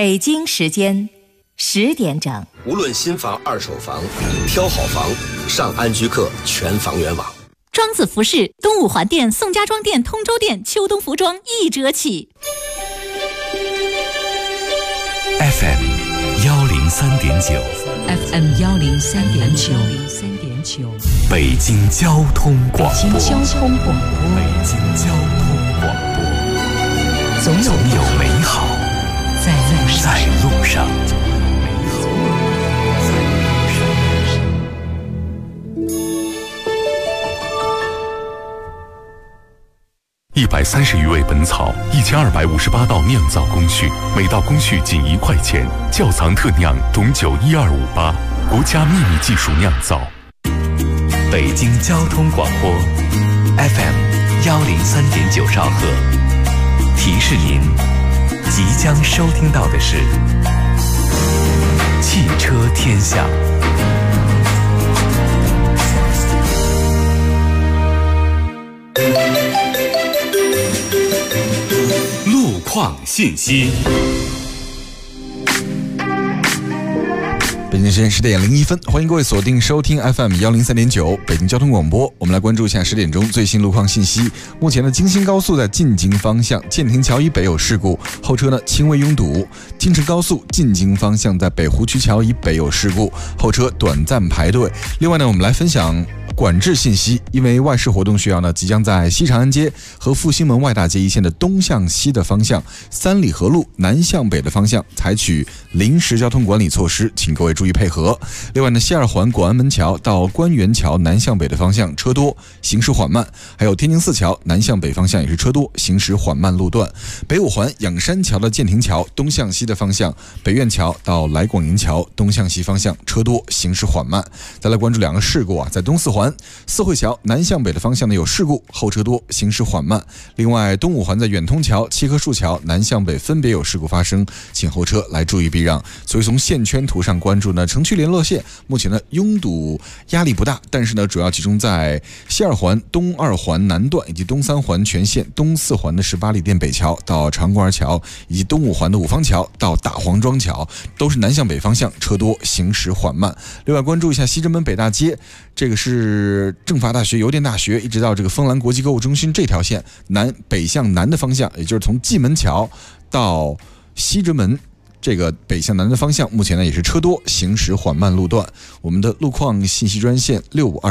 北京时间10点整。 无论新房、二手房，挑好房，上安居客全房源网。 庄子服饰东五环店、宋家庄店、通州店秋冬服装1折起。 FM 103.9 FM 103.9 北京交通广播。 北京交通广播。 北京交通广播。总有美好在路上。130余味本草，1258道酿造工序，每道工序仅1块钱。窖藏特酿董酒12588，国家秘密技术酿造。北京交通广播 FM 103.9兆赫。提示您，即将收听到的是汽车天下。路况信息。 北京时间10点01分，欢迎各位锁定收听 FM 103.9北京交通广播。我们来关注一下10点钟最新路况信息。目前的京新高速在进京方向建亭桥以北有事故，后车呢轻微拥堵。京承高速进京方向在北湖区桥以北有事故，后车短暂排队。另外呢，我们来分享管制信息，因为外事活动需要呢，即将在西长安街和复兴门外大街一线的东向西的方向、三里河路南向北的方向采取临时交通管理措施，请各位注意配合。另外呢，西二环广安门桥到官园桥南向北的方向车多，行驶缓慢；还有天津四桥南向北方向也是车多，行驶缓慢路段。北五环仰山桥到建亭桥东向西的方向，北苑桥到来广营桥东向西方向车多，行驶缓慢。再来关注2个事故啊，在东四环四惠桥南向北的方向呢有事故，后车多，行驶缓慢。另外，东五环在远通桥、七棵树桥南向北分别有事故发生，请后车来注意避让。所以从线圈图上关注呢，城区联络线目前呢拥堵压力不大，但是呢主要集中在西二环、东二环南段以及东三环全线、东四环的18里店北桥到长官桥，以及东五环的五方桥到大黄庄桥，都是南向北方向车多，行驶缓慢。另外关注一下西直门北大街，这个是政法大学、邮电大学一直到这个丰兰国际购物中心这条线北向南的方向，也就是从蓟门桥到西直门这个北向南的方向，目前呢也是车多，行驶缓慢路段。我们的路况信息专线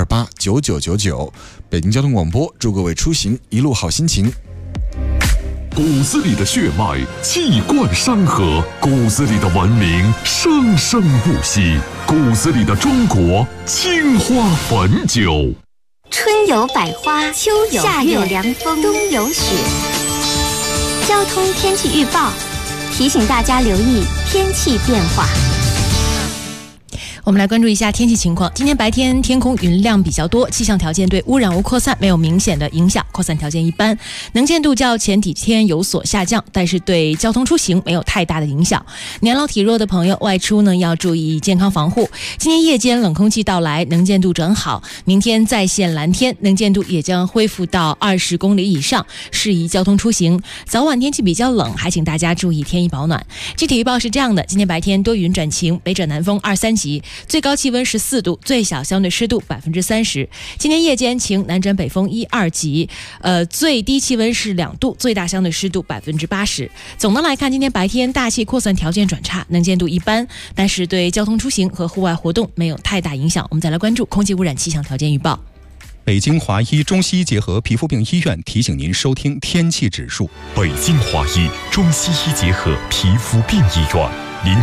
65289999，北京交通广播，祝各位出行一路好心情。 骨子里的血脉气贯山河，骨子里的文明生生不息，骨子里的中国青花汾酒。 春有百花，秋有夏有凉风，冬有雪。交通天气预报提醒大家留意天气变化。 我们来关注一下天气情况。今天白天天空云量比较多，气象条件对污染物扩散没有明显的影响，扩散条件一般，能见度较前几天有所下降，但是对交通出行没有太大的影响。年老体弱的朋友外出呢要注意健康防护。今天夜间冷空气到来，能见度转好，明天再现蓝天，能见度也将恢复到20公里以上，适宜交通出行。早晚天气比较冷，还请大家注意添衣保暖。具体预报是这样的：今天白天多云转晴，北转南风2、3级，最高气温14度，最小相对湿度30%。今天夜间晴，南转北风1、2级，最低气温是2度，最大相对湿度80%。总的来看，今天白天大气扩散条件转差，能见度一般，但是对交通出行和户外活动没有太大影响。我们再来关注空气污染气象条件预报。 北京华医中西医结合皮肤病医院提醒您收听天气指数。 北京华医中西医结合皮肤病医院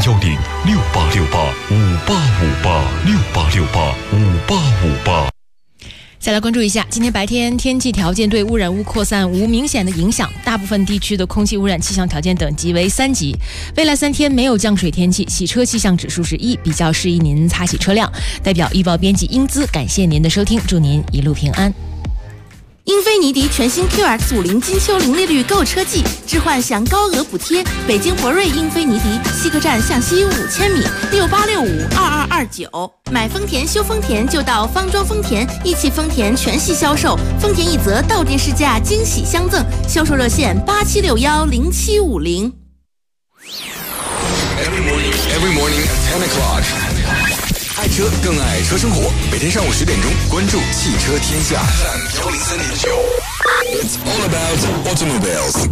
，0106868585868685858。 再来关注一下，今天白天天气条件对污染物扩散无明显的影响，大部分地区的空气污染气象条件等级为3级。未来3天没有降水天气，洗车气象指数是1，比较适宜您擦洗车辆。代表预报编辑英姿感谢您的收听，祝您一路平安。 英菲尼迪全新 QX50金秋零利率购车季，置换享高额补贴。北京博瑞英菲尼迪西客站向西5000米，68652229。买丰田修丰田就到方庄丰田，一汽丰田全系销售，丰田一则到店试驾惊喜相赠，销售热线87610750。 Every morning at 10 o'clock。爱车更爱车生活，每天上午10点钟，关注汽车天下 FM 103.9。It's all about automobiles。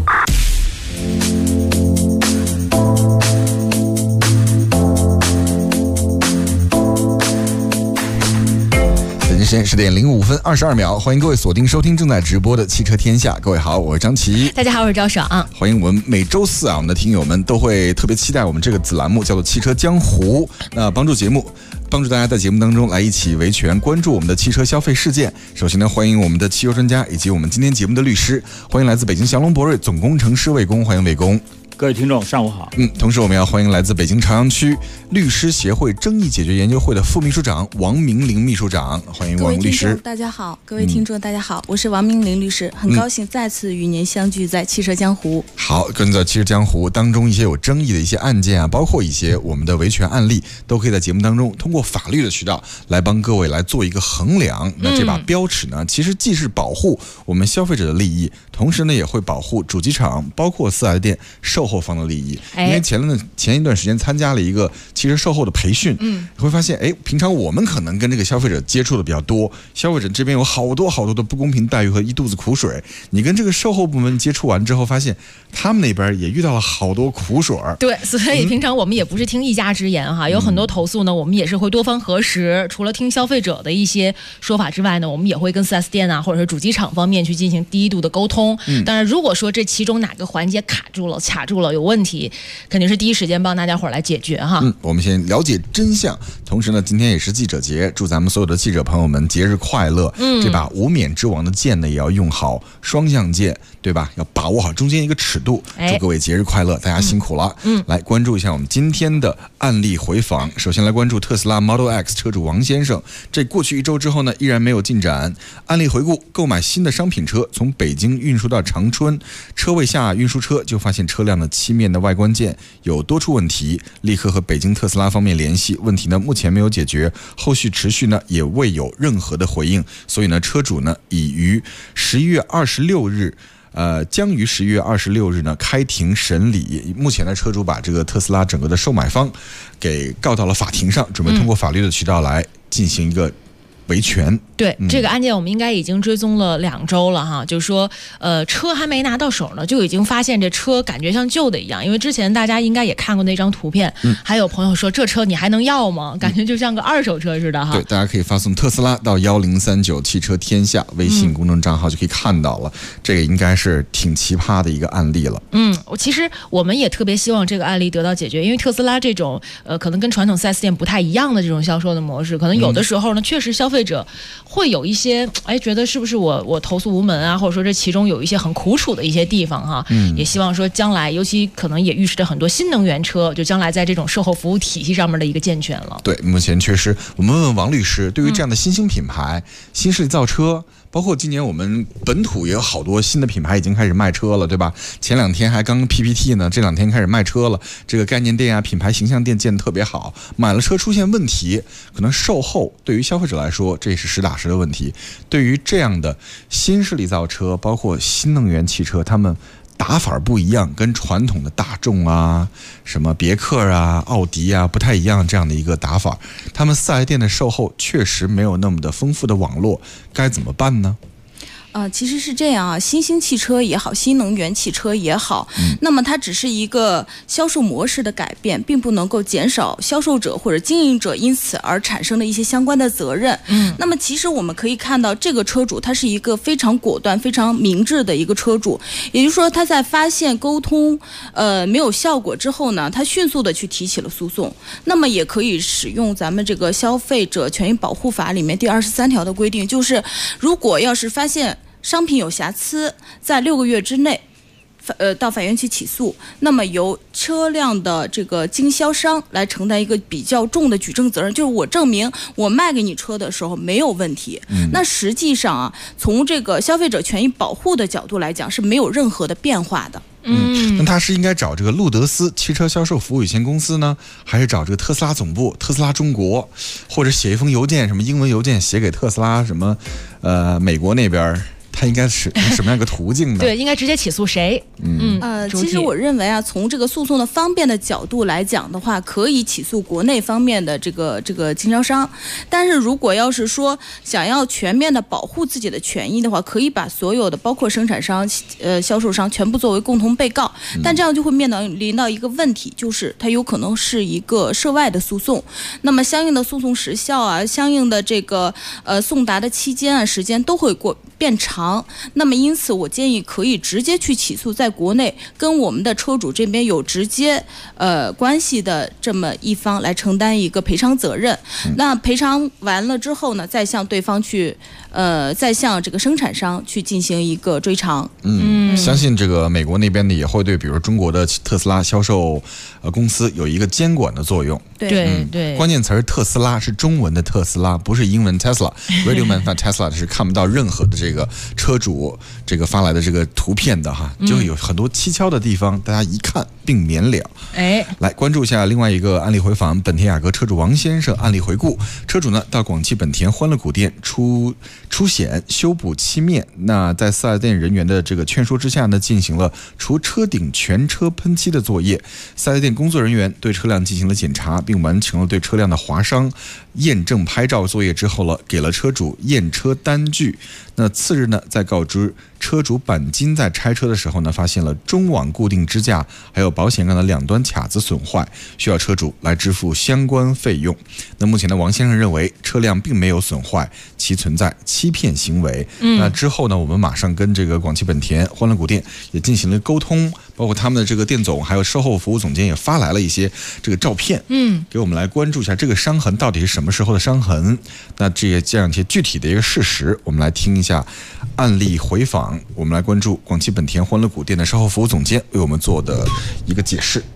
时间10点05分22秒，欢迎各位锁定收听正在直播的汽车天下。各位好，我是张琪。 大家好，我是赵爽。 欢迎我们每周四我们的听友们都会特别期待我们这个子栏目，叫做汽车江湖。那帮助大家在节目当中来一起维权，关注我们的汽车消费事件。首先呢，欢迎我们的汽油专家以及我们今天节目的律师，欢迎来自北京祥龙博瑞总工程师魏工，欢迎魏工。 各位听众上午好。 同时我们要欢迎来自北京朝阳区律师协会争议解决研究会的副秘书长王明玲秘书长，欢迎王律师。 大家好，各位听众大家好，我是王明玲律师，很高兴再次与您相聚在汽车江湖。 好，跟在汽车江湖当中一些有争议的一些案件包括一些我们的维权案例，都可以在节目当中通过法律的渠道来帮各位来做一个衡量。那这把标尺呢，其实既是保护我们消费者的利益，同时呢也会保护主机厂包括4S店售后方的利益。因为前一段时间参加了一个汽车售后的培训，会发现平常我们可能跟这个消费者接触的比较多，消费者这边有好多的不公平待遇和一肚子苦水，你跟这个售后部门接触完之后，发现他们那边也遇到了好多苦水。 对，所以平常我们也不是听一家之言有很多投诉呢，我们也是会多方核实，除了听消费者的一些说法之外呢，我们也会跟 4S 店或者是主机厂方面去进行第一度的沟通。当然如果说这其中哪个环节卡住了有问题，肯定是第一时间帮大家伙来解决我们先了解真相，同时呢今天也是记者节，祝咱们所有的记者朋友们节日快乐。这把无冕之王的剑呢也要用好，双向剑对吧，要把握好中间一个尺度。祝各位节日快乐，大家辛苦了。来关注一下我们今天的案例回访。首先来关注特斯拉 Model X 车主王先生，这过去1周之后呢依然没有进展。案例回顾，购买新的商品车从北京运输到长春，车位下运输车就发现车辆的漆面的外观件有多处问题，立刻和北京特斯拉方面联系，问题呢目前没有解决，后续持续呢也未有任何的回应，所以呢车主呢已于11月26日将于11月26日呢开庭审理。目前呢车主把这个特斯拉整个的售买方给告到了法庭上，准备通过法律的渠道来进行一个维权。 对，这个案件我们应该已经追踪了2周了就是说车还没拿到手呢，就已经发现这车感觉像旧的一样。因为之前大家应该也看过那张图片，还有朋友说这车你还能要吗？感觉就像个二手车似的对，大家可以发送特斯拉到1039汽车天下微信公众账号就可以看到了。这个应该是挺奇葩的一个案例了。 其实我们也特别希望这个案例得到解决，因为特斯拉这种可能跟传统 4S 店不太一样的这种销售的模式，可能有的时候呢确实消费者会有一些觉得是不是我投诉无门或者说这其中有一些很苦楚的一些地方也希望说将来，尤其可能也预示着很多新能源车就将来在这种售后服务体系上面的一个健全了。 对，目前确实，我们问问王律师，对于这样的新兴品牌、新势力造车，包括今年我们本土也有好多新的品牌已经开始卖车了，对吧？前2天还刚 PPT 呢，这2天开始卖车了。这个概念店品牌形象店建得特别好，买了车出现问题，可能售后对于消费者来说这也是实打实的问题。对于这样的新势力造车，包括新能源汽车，他们打法不一样，跟传统的大众什么别克奥迪不太一样，这样的一个打法，他们4S店的售后确实没有那么的丰富的网络，该怎么办呢？ 其实是这样新兴汽车也好，新能源汽车也好，那么它只是一个销售模式的改变，并不能够减少销售者或者经营者因此而产生的一些相关的责任。那么其实我们可以看到，这个车主他是一个非常果断、非常明智的一个车主，也就是说他在发现沟通没有效果之后呢，他迅速的去提起了诉讼。那么也可以使用咱们这个消费者权益保护法里面第23条的规定，就是如果要是发现商品有瑕疵，在6个月之内到法院去起诉，那么由车辆的这个经销商来承担一个比较重的举证责任，就是我证明我卖给你车的时候没有问题。那实际上从这个消费者权益保护的角度来讲是没有任何的变化的。 那他是应该找这个路德斯汽车销售服务有限公司呢，还是找这个特斯拉总部特斯拉中国，或者写一封邮件，什么英文邮件写给特斯拉什么美国那边它应该是什么样一个途径呢？ 对，应该直接起诉谁？ 其实我认为啊，从这个诉讼的方便的角度来讲的话，可以起诉国内方面的这个经销商。但是如果要是说想要全面的保护自己的权益的话，可以把所有的包括生产商、销售商全部作为共同被告。但这样就会面临到一个问题，就是它有可能是一个涉外的诉讼，那么相应的诉讼时效啊，相应的这个送达的期间啊、时间都会变长。那么因此我建议可以直接去起诉在国内跟我们的车主这边有直接关系的这么一方来承担一个赔偿责任。那赔偿完了之后呢，再向对方去再向这个生产商去进行一个追偿。 相信这个美国那边的也会对比如中国的特斯拉销售公司有一个监管的作用。 对， 关键词特斯拉是中文的特斯拉，不是英文 Tesla。Radio Man Tesla 是看不到任何的这个车主这个发来的这个图片的哈，就有很多蹊跷的地方，大家一看并免了。来关注一下另外一个案例回访，本田雅阁车主王先生案例回顾。车主呢到广汽本田欢乐谷店出险修补漆面，那在4S店人员的这个劝说之下呢，进行了除车顶全车喷漆的作业。4S店工作人员对车辆进行了检查，并完成了对车辆的划伤验证拍照作业之后了，给了车主验车单据。那次日呢，在告知车主钣金在拆车的时候呢，发现了中网固定支架还有保险杠的两端卡子损坏，需要车主来支付相关费用。那目前呢，王先生认为车辆并没有损坏，其存在欺骗行为。那之后呢，我们马上跟这个广汽本田欢乐谷店也进行了沟通，包括他们的这个店总还有售后服务总监也发来了一些这个照片，给我们来关注一下这个伤痕到底是什么时候的伤痕。那这样一些具体的一个事实，我们来听一下案例回访。我们来关注广汽本田欢乐谷店的售后服务总监为我们做的一个解释。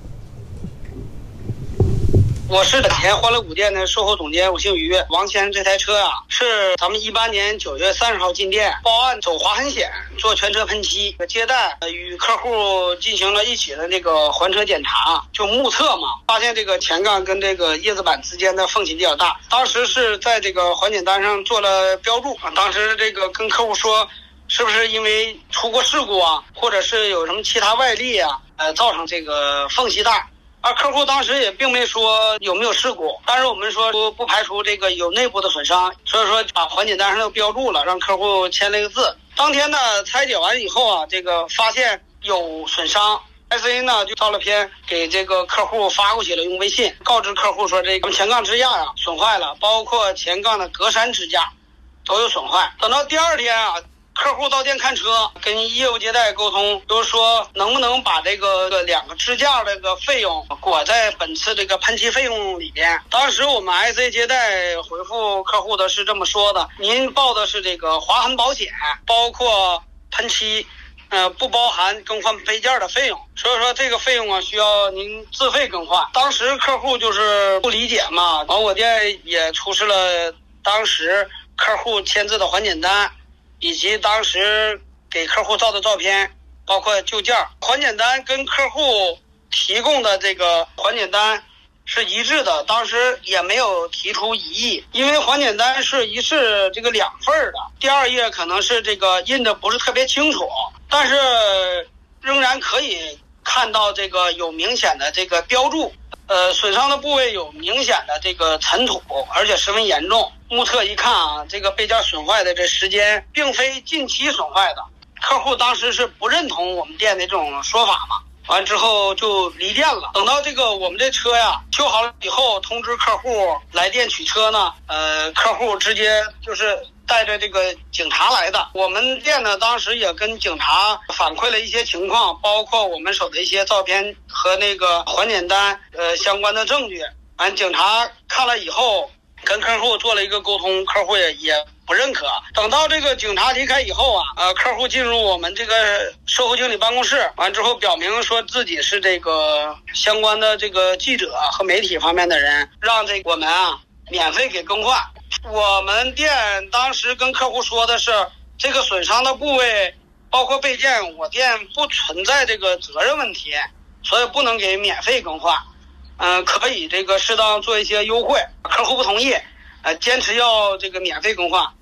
我是本田欢乐谷店的售后总监，我姓于。王先生这台车啊，是咱们18年9月30号进店，报案走划痕险，做全车喷漆。接待与客户进行了一起的那个还车检查，就目测嘛，发现这个前杠跟这个叶子板之间的缝隙比较大。当时是在这个还检单上做了标注，当时这个跟客户说，是不是因为出过事故啊，或者是有什么其他外力啊，造成这个缝隙大。而客户当时也并没说有没有事故，但是我们说不排除这个有内部的损伤，所以说把还检单上都标注了，让客户签了一个字。当天呢拆解完以后啊，这个发现有损伤，SA 呢就照了片给这个客户发过去了，用微信告知客户说这个前杠支架呀损坏了，包括前杠的格栅支架都有损坏。等到第二天啊，客户到店看车，跟业务接待沟通，就是说能不能把这个两个支架这个费用裹在本次这个喷漆费用里边。当时我们 IC 接待回复客户的是这么说的：您报的是这个划痕保险，包括喷漆，不包含更换配件的费用，所以说这个费用啊需要您自费更换。当时客户就是不理解嘛，完我店也出示了当时客户签字的还检单，以及当时给客户照的照片，包括旧件。还检单跟客户提供的这个还检单是一致的，当时也没有提出异议。因为还检单是一式这个2份的，第2页可能是这个印的不是特别清楚，但是仍然可以看到这个有明显的这个标注，损伤的部位有明显的这个尘土，而且十分严重。目测一看啊，这个备件损坏的这时间并非近期损坏的。客户当时是不认同我们店的这种说法嘛，完之后就离店了。等到这个我们这车呀修好了以后，通知客户来店取车呢，客户直接就是带着这个警察来的。我们店呢当时也跟警察反馈了一些情况，包括我们手的一些照片和那个还检单相关的证据。完，警察看了以后跟客户做了一个沟通，客户也不认可。等到这个警察离开以后啊，客户进入我们这个售后经理办公室，完之后表明说自己是这个相关的这个记者和媒体方面的人，让这个我们啊免费给更换。我们店当时跟客户说的是，这个损伤的部位包括备件，我店不存在这个责任问题，所以不能给免费更换。可以这个适当做一些优惠。客户不同意，坚持要这个免费更换，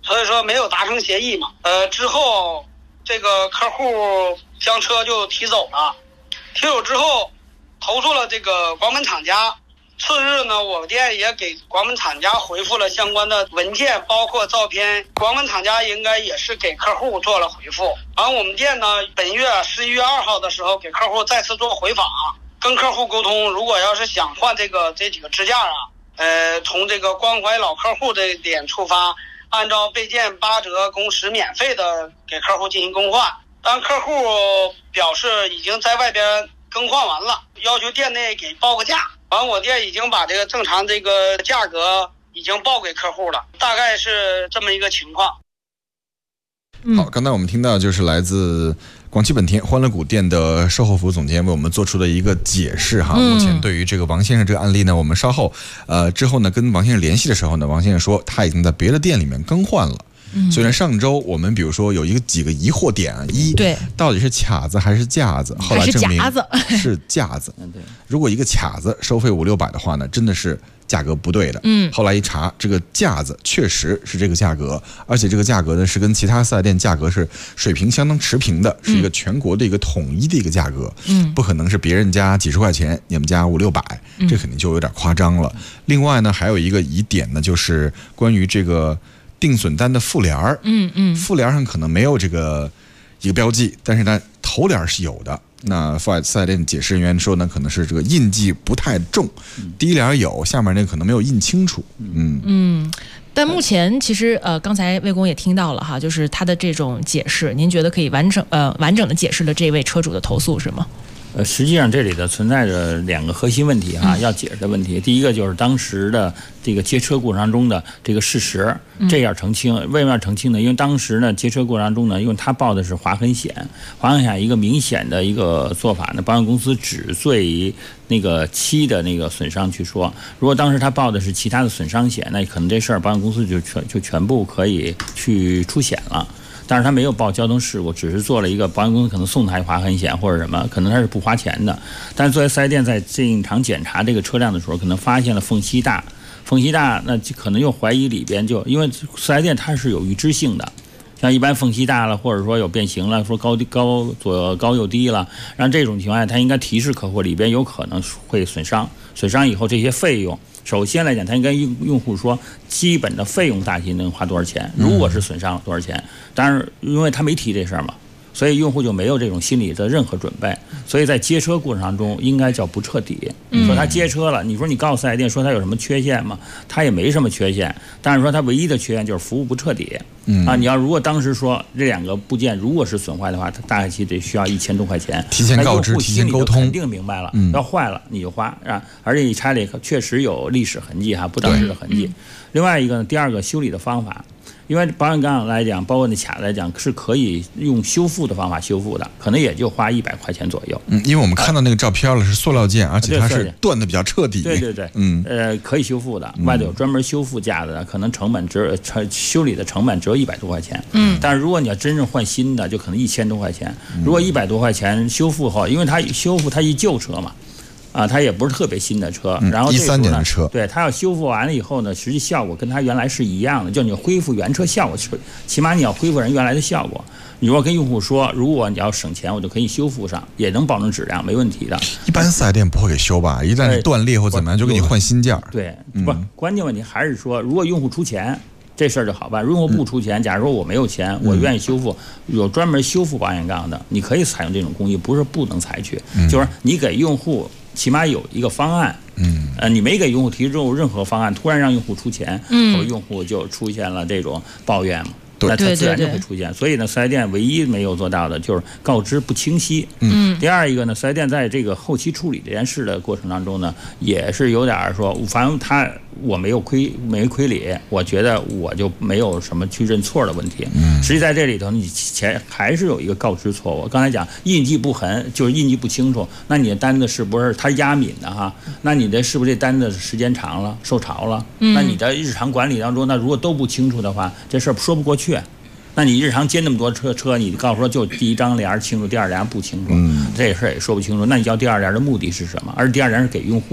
所以说没有达成协议嘛。之后这个客户将车就提走了，提走之后投诉了这个广本厂家。次日呢，我们店也给广本厂家回复了相关的文件，包括照片。广本厂家应该也是给客户做了回复。然后我们店呢，本月11月2号的时候给客户再次做回访，跟客户沟通，如果要是想换这几个支架啊，从这个关怀老客户这点出发，按照备件8折工时免费的给客户进行更换。但客户表示已经在外边更换完了，要求店内给报个价。完，我店已经把这个正常这个价格已经报给客户了，大概是这么一个情况。 好，刚才我们听到就是来自广汽本田欢乐谷店的售后服务总监为我们做出的一个解释哈。目前对于这个王先生这个案例呢，我们稍后之后呢跟王先生联系的时候呢，王先生说他已经在别的店里面更换了。虽然上周我们比如说有几个疑惑点，对，到底是卡子还是架子，后来证明是架子。如果一个卡子收费500-600的话呢，真的是价格不对的。后来一查，这个架子确实是这个价格，而且这个价格呢是跟其他4S店价格是水平相当持平的，是一个全国的一个统一的一个价格。不可能是别人家几十块钱，你们家500-600，这肯定就有点夸张了。另外呢，还有一个疑点呢，就是关于这个定损单的附联儿，附联上可能没有这个一个标记，但是呢头联是有的。那4S店解释人员说呢，可能是这个印记不太重，第一联有，下面那个可能没有印清楚。 但目前其实刚才魏工也听到了哈，就是他的这种解释，您觉得可以完整的解释了这位车主的投诉是吗？ 实际上这里的存在着2个核心问题啊，要解释的问题。第一个就是当时的这个接车过程中的这个事实，这要澄清。为什么要澄清呢？因为当时呢接车过程中呢，因为他报的是划痕险，划痕险一个明显的一个做法呢，保险公司只对于那个漆的那个损伤去说。如果当时他报的是其他的损伤险，那可能这事儿保险公司就全部可以去出险了。但是他没有报交通事故，只是做了一个保险公司可能送他一划痕险或者什么，可能他是不花钱的。但是作为4S店在现场检查这个车辆的时候，可能发现了缝隙大，那就可能又怀疑里边因为4S店它是有预知性的，像一般缝隙大了，或者说有变形了，说左高右低了，让这种情况下，他应该提示客户里边有可能会损伤以后这些费用。首先来讲，他应该用户说基本的费用大体能花多少钱，如果是损伤了多少钱。但是因为他没提这事儿嘛，所以用户就没有这种心理的任何准备，所以在接车过程当中应该叫不彻底。说他接车了，你说你告诉4S店说他有什么缺陷吗？他也没什么缺陷，但是说他唯一的缺陷就是服务不彻底。你要如果当时说这2个部件如果是损坏的话，他大概其得需要1000多块钱， 提前告知，提前沟通， 肯定明白了，要坏了你就花啊，而且你拆里确实有历史痕迹哈，不当时的痕迹。另外一个呢，第2个修理的方法。因为保险杠来讲，包括那卡来讲，是可以用修复的方法修复的，可能也就花100块钱左右。因为我们看到那个照片了，是塑料件，而且它是断的比较彻底。 对，可以修复的，外头有专门修复架的，可能修理的成本只有100多块钱。但是如果你要真正换新的，就可能1000多块钱。如果100多块钱修复后，因为它修复它一旧车嘛。它也不是特别新的车，然后 13年的车， 对，它要修复完了以后呢，实际效果跟它原来是一样的，就你恢复原车效果，起码你要恢复人原来的效果。你如果跟用户说，如果你要省钱，我就可以修复上，也能保证质量，没问题的。 一般4S店不会给修吧？一旦断裂或怎么样，就给你换新件。 对，关键问题还是说，如果用户出钱。这事儿就好办。如果不出钱，假如说我没有钱，我愿意修复，有专门修复保险杠的，你可以采用这种工艺，不是不能采取，就是你给用户起码有一个方案。你没给用户提出任何方案，突然让用户出钱，和用户就出现了这种抱怨嘛。那它自然就会出现。所以呢，4S店唯一没有做到的就是告知不清晰。第二一个呢，4S店在这个后期处理这件事的过程当中呢，也是有点说，反正我没亏理，我觉得我就没有什么去认错的问题。实际在这里头，你还是有一个告知错误。刚才讲印记不痕，就是印记不清楚，那你的单子是不是它压敏的哈？那你的是不是这单子时间长了，受潮了？那你的日常管理当中，那如果都不清楚的话，这事儿说不过去。那你日常接那么多车，你告诉说就第一张联清楚，第二联不清楚，这事儿也说不清楚。那你要第二联的目的是什么？而第二联是给用户的，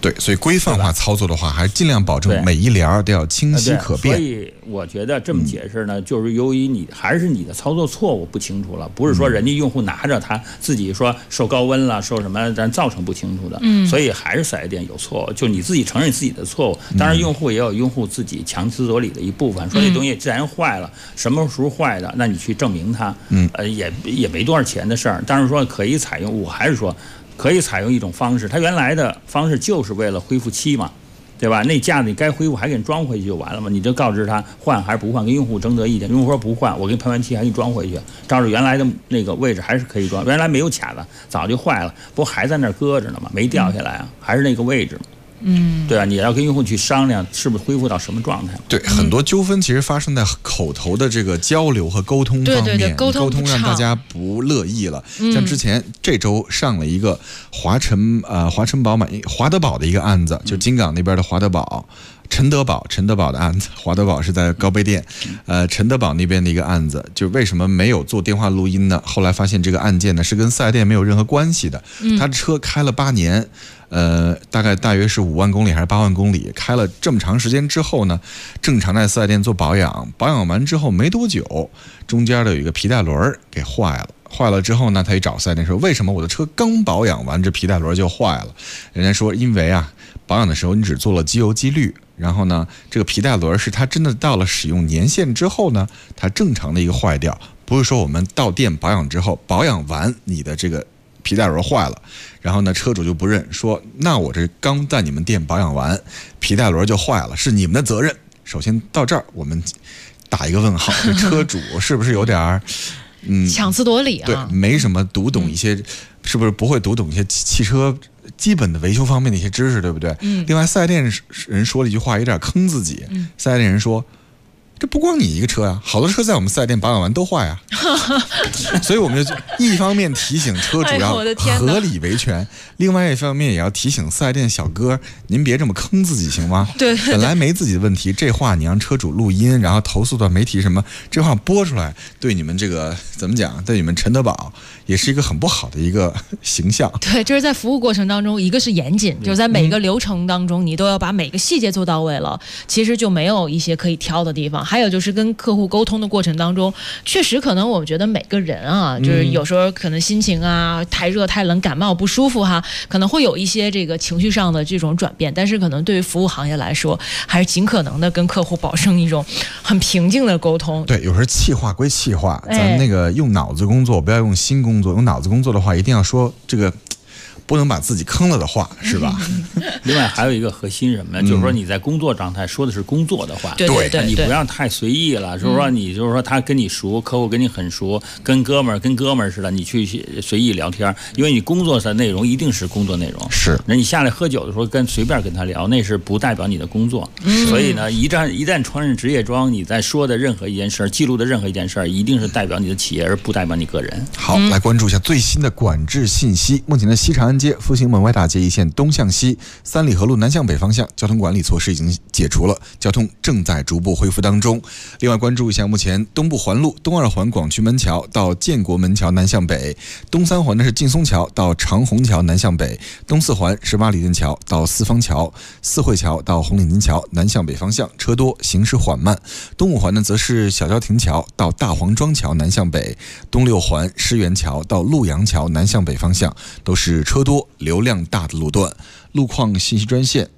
对，所以规范化操作的话，还是尽量保证每一联都要清晰可辨。 所以我觉得这么解释呢，就是由于你还是你的操作错误不清楚了，不是说人家用户拿着他自己说受高温了、受什么，但造成不清楚的。所以还是4S店有错误，就你自己承认自己的错误。当然，用户也有用户自己强词夺理的一部分，说这东西既然坏了，什么时候坏的，那你去证明它，也没多少钱的事儿。但是说可以采用，我还是说可以采用一种方式，它原来的方式就是为了恢复期嘛。对吧？那架子你该恢复还给你装回去就完了嘛？你就告知他换还是不换，跟用户争得意见。用户说不换，我给你喷完漆还给你装回去，照着原来的那个位置还是可以装。原来没有卡子，早就坏了，不还在那儿搁着呢吗？没掉下来啊，还是那个位置。对啊，你要跟用户去商量，是不是恢复到什么状态？ 对，很多纠纷其实发生在口头的这个交流和沟通方面， 对，沟通让大家不乐意了。像之前这周上了一个华德堡的一个案子，就金港那边的华德堡。陈德宝的案子，华德堡是在高碑店，陈德宝那边的一个案子，就为什么没有做电话录音呢？后来发现这个案件呢是跟4S店没有任何关系的，他的车开了8年，大约是5万公里还是8万公里，开了这么长时间之后呢，正常在4S店做保养完之后没多久，中间的有一个皮带轮给坏了之后呢，他一找4S店说，为什么我的车刚保养完这皮带轮就坏了？人家说因为啊，保养的时候你只做了机油机滤，然后呢，这个皮带轮是它真的到了使用年限之后呢，它正常的一个坏掉，不是说我们到店保养之后，保养完你的这个皮带轮坏了，然后呢车主就不认，说那我这刚在你们店保养完，皮带轮就坏了，是你们的责任。首先到这儿我们打一个问号，这车主是不是有点强词夺理啊？ 对，没什么读懂一些，是不是不会读懂一些汽车基本的维修方面的一些知识，对不对？另外4S店人说了一句话，有点坑自己。4S店人说，这不光你一个车呀，好多车在我们4S店保养完都坏啊。所以我们就一方面提醒车主要合理维权，另外一方面也要提醒4S店小哥，您别这么坑自己行吗？ 对， 本来没自己的问题，这话你让车主录音，然后投诉到媒体什么，这话播出来，对你们这个怎么讲？对你们陈德宝也是一个很不好的一个形象。 对，这是在服务过程当中，一个是严谨，就是在每个流程当中，你都要把每个细节做到位了，其实就没有一些可以挑的地方。还有就是跟客户沟通的过程当中，确实可能我们觉得每个人啊，就是有时候可能心情啊，太热太冷，感冒不舒服哈，可能会有一些这个情绪上的这种转变。但是可能对于服务行业来说，还是尽可能的跟客户保证一种很平静的沟通。 对，有时候气话归气话，咱那个用脑子工作，不要用心工作。用脑子工作的话，一定要说这个。不能把自己坑了的话，是吧？ 另外还有一个核心什么呢？就是说你在工作状态说的是工作的话， 对， 你不要太随意了。就是说你就是说他跟你熟，客户跟你很熟，跟哥们儿似的，你去随意聊天，因为你工作的内容一定是工作内容。 是， 那你下来喝酒的时候随便跟他聊，那是不代表你的工作。所以呢，一旦穿上职业装，你在说的任何一件事，记录的任何一件事，一定是代表你的企业，而不代表你个人。 好，来关注一下最新的管制信息。目前的西长安街、复兴门外大街一线东向西、三里河路南向北方向交通管理措施已经解除了，交通正在逐步恢复当中。另外关注一下，目前东部环路东2环广渠门桥到建国门桥南向北，东3环呢是劲松桥到长虹桥南向北，东4环18里店桥到四方桥、四惠桥到红领巾桥南向北方向车多，行驶缓慢。东5环呢则是小交亭桥到大黄庄桥南向北，东6环狮园桥到陆阳桥南向北方向都是车多流量大的路段。路况信息专线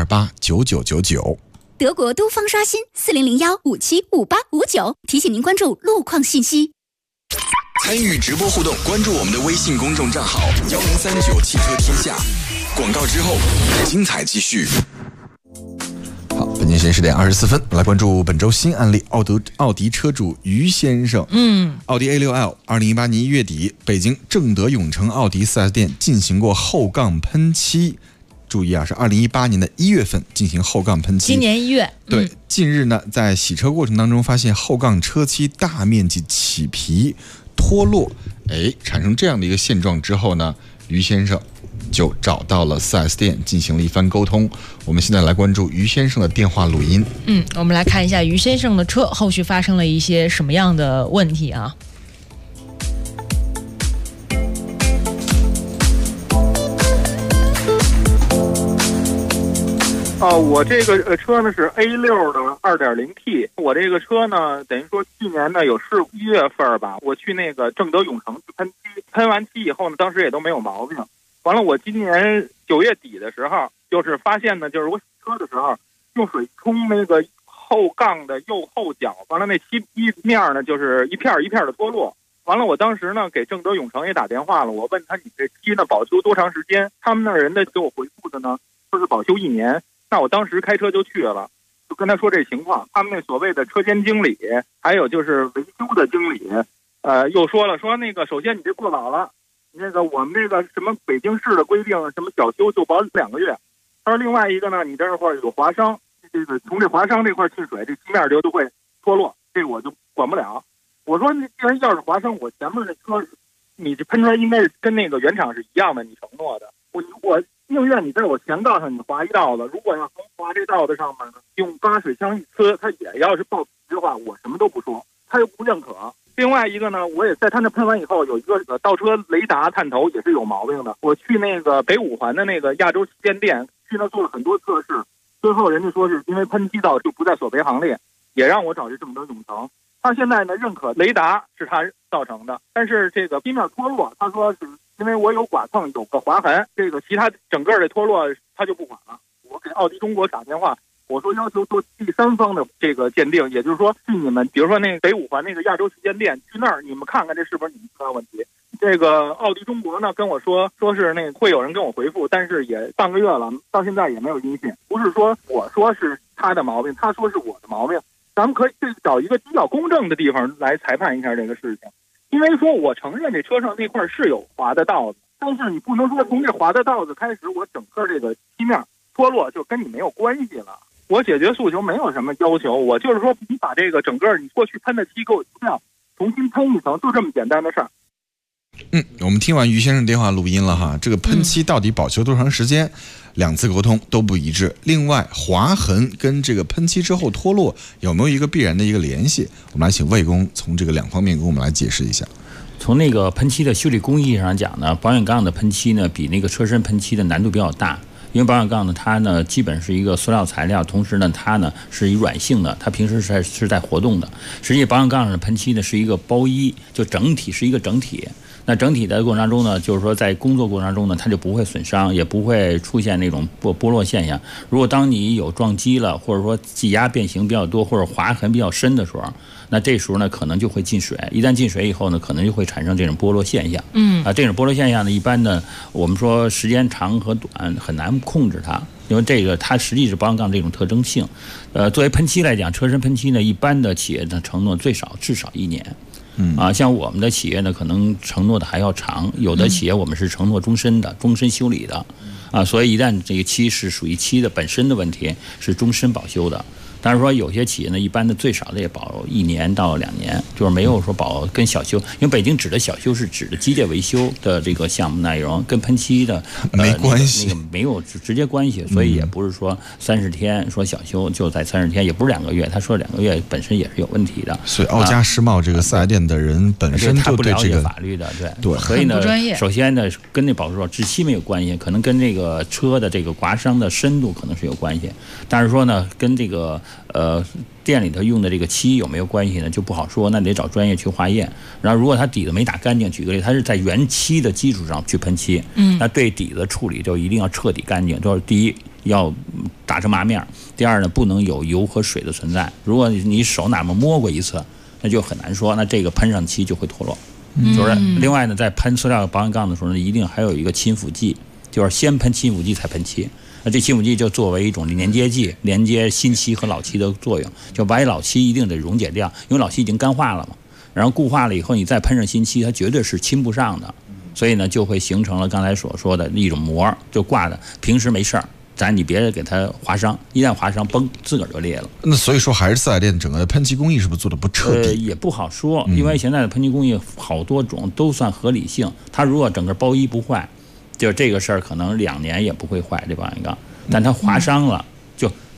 65289999。 德国都方刷新4001575859，提醒您关注路况信息。 参与直播互动，关注我们的微信公众账号1039汽车天下。广告之后，精彩继续。 好，本节10点24分，来关注本周新案例。奥迪车主于先生，奥迪 A6L 2018年1月底，北京正德永城奥迪 4S 店进行过后杠喷漆。注意啊，是2018年的1月份进行后杠喷漆。 今年1月。 对，近日呢，在洗车过程当中发现后杠车漆大面积起皮脱落，产生这样的一个现状之后呢，于先生就找到了 4S 店进行了一番沟通。我们现在来关注于先生的电话录音。 我们来看一下于先生的车后续发生了一些什么样的问题啊？ 我这个车呢是 A6 的 2.0T， 我这个车呢等于说去年呢有事故，1月份吧，我去那个正德永城去喷漆，喷完漆以后呢，当时也都没有毛病。完了，我今年9月底的时候，就是发现呢，就是我洗车的时候用水冲那个后杠的右后角，完了那漆面呢就是一片一片的脱落。完了，我当时呢给正德永城也打电话了，我问他你这漆呢保修多长时间？他们那人的给我回复的呢说是保修1年。那我当时开车就去了，就跟他说这情况。他们那所谓的车间经理，还有就是维修的经理，又说了说那个首先你这过早了，那个我们这个什么北京市的规定，什么小修就保2个月。他说另外一个呢，你这块有划伤，这个从这划伤这块进水，这漆面就会脱落，这我就管不了。我说你既然要是划伤，我前面这车你这喷出来应该是跟那个原厂是一样的，你承诺的。我宁愿你在我前杠上你划一道子，如果要从划这道子上面呢，用刮水枪一呲，他也要是爆皮的话，我什么都不说，他又不认可。另外一个呢，我也在他那喷完以后，有一个倒车雷达探头也是有毛病的。我去那个北五环的那个亚洲旗舰店，去那做了很多测试，最后人家说是因为喷漆道就不在索赔行列，也让我找这正德永城。他现在呢认可雷达是他造成的，但是这个漆面脱落，他说是因为我有剐蹭有个划痕，这个其他整个的脱落他就不管了。我给奥迪中国打电话，我说要求做第三方的这个鉴定，也就是说去你们比如说那个北五环那个亚洲旗舰店去那儿，你们看看这是不是你们车的问题。这个奥迪中国呢跟我说是那个会有人跟我回复，但是也半个月了，到现在也没有音信。不是说我说是他的毛病，他说是我的毛病，咱们可以找一个比较公正的地方来裁判一下这个事情。因为说我承认这车上那块是有划的道子，但是你不能说从这划的道子开始，我整个这个漆面脱落就跟你没有关系了。我解决诉求没有什么要求，我就是说你把这个整个你过去喷的漆给我涂掉，重新喷一层，就这么简单的事儿。 我们听完于先生电话录音了哈，这个喷漆到底保修多长时间，2次沟通都不一致。另外，划痕跟这个喷漆之后脱落有没有一个必然的一个联系？我们来请魏工从这个2方面给我们来解释一下。 从那个喷漆的修理工艺上讲呢，保险杠的喷漆呢比那个车身喷漆的难度比较大。因为保险杠呢，它呢基本是一个塑料材料，同时呢，它呢是以软性的，它平时是在活动的。实际保险杠上的喷漆呢是一个包衣，就整体是一个整体。那整体的过程当中呢，就是说在工作过程当中呢，它就不会损伤，也不会出现那种剥落现象。如果当你有撞击了，或者说挤压变形比较多，或者划痕比较深的时候，那这时候呢可能就会进水。一旦进水以后呢，可能就会产生这种剥落现象。这种剥落现象呢，一般呢我们说时间长和短很难控制它。因为这个它实际是保险杠这种特征性。作为喷漆来讲，车身喷漆呢，一般的企业呢承诺至少1年。像我们的企业呢，可能承诺的还要长，有的企业我们是承诺终身的，终身修理的，所以一旦这个漆是属于漆的本身的问题，是终身保修的。但是说有些企业呢，一般的最少的也保1年到2年，就是没有说保跟小修，因为北京指的小修是指的机械维修的这个项目内容，跟喷漆的没关系， 那个没有直接关系，所以也不是说30天说小修就在30天，也不是2个月，他说2个月本身也是有问题的。 所以奥佳世贸这个4S店的人本身就对这个法律的， 对， 所以呢，首先呢跟那保修治漆没有关系，可能跟这个车的这个刮伤的深度可能是有关系，但是说呢跟这个店里头用的这个漆有没有关系呢？就不好说，那得找专业去化验。然后如果它底子没打干净，举个例，它是在原漆的基础上去喷漆，那对底子处理就一定要彻底干净。就是第一要打成麻面，第二呢不能有油和水的存在。如果你手哪么摸过一次，那就很难说，那这个喷上漆就会脱落。就是另外呢，在喷塑料保险杠的时候呢，一定还有一个亲抚剂，就是先喷亲抚剂才喷漆。那这亲抚剂就作为一种连接剂，连接新漆和老漆的作用，就把老漆一定得溶解掉，因为老漆已经干化了嘛，然后固化了以后，你再喷上新漆，它绝对是亲不上的，所以呢就会形成了刚才所说的一种膜，就挂的，平时没事儿，咱你别给它划伤，一旦划伤，嘣，自个儿就裂了。 那所以说还是4S店整个的喷漆工艺是不是做的不彻底？ 也不好说，因为现在的喷漆工艺好多种都算合理性，它如果整个包衣不坏。就这个事儿可能2年也不会坏这保险杠，但它划伤了，就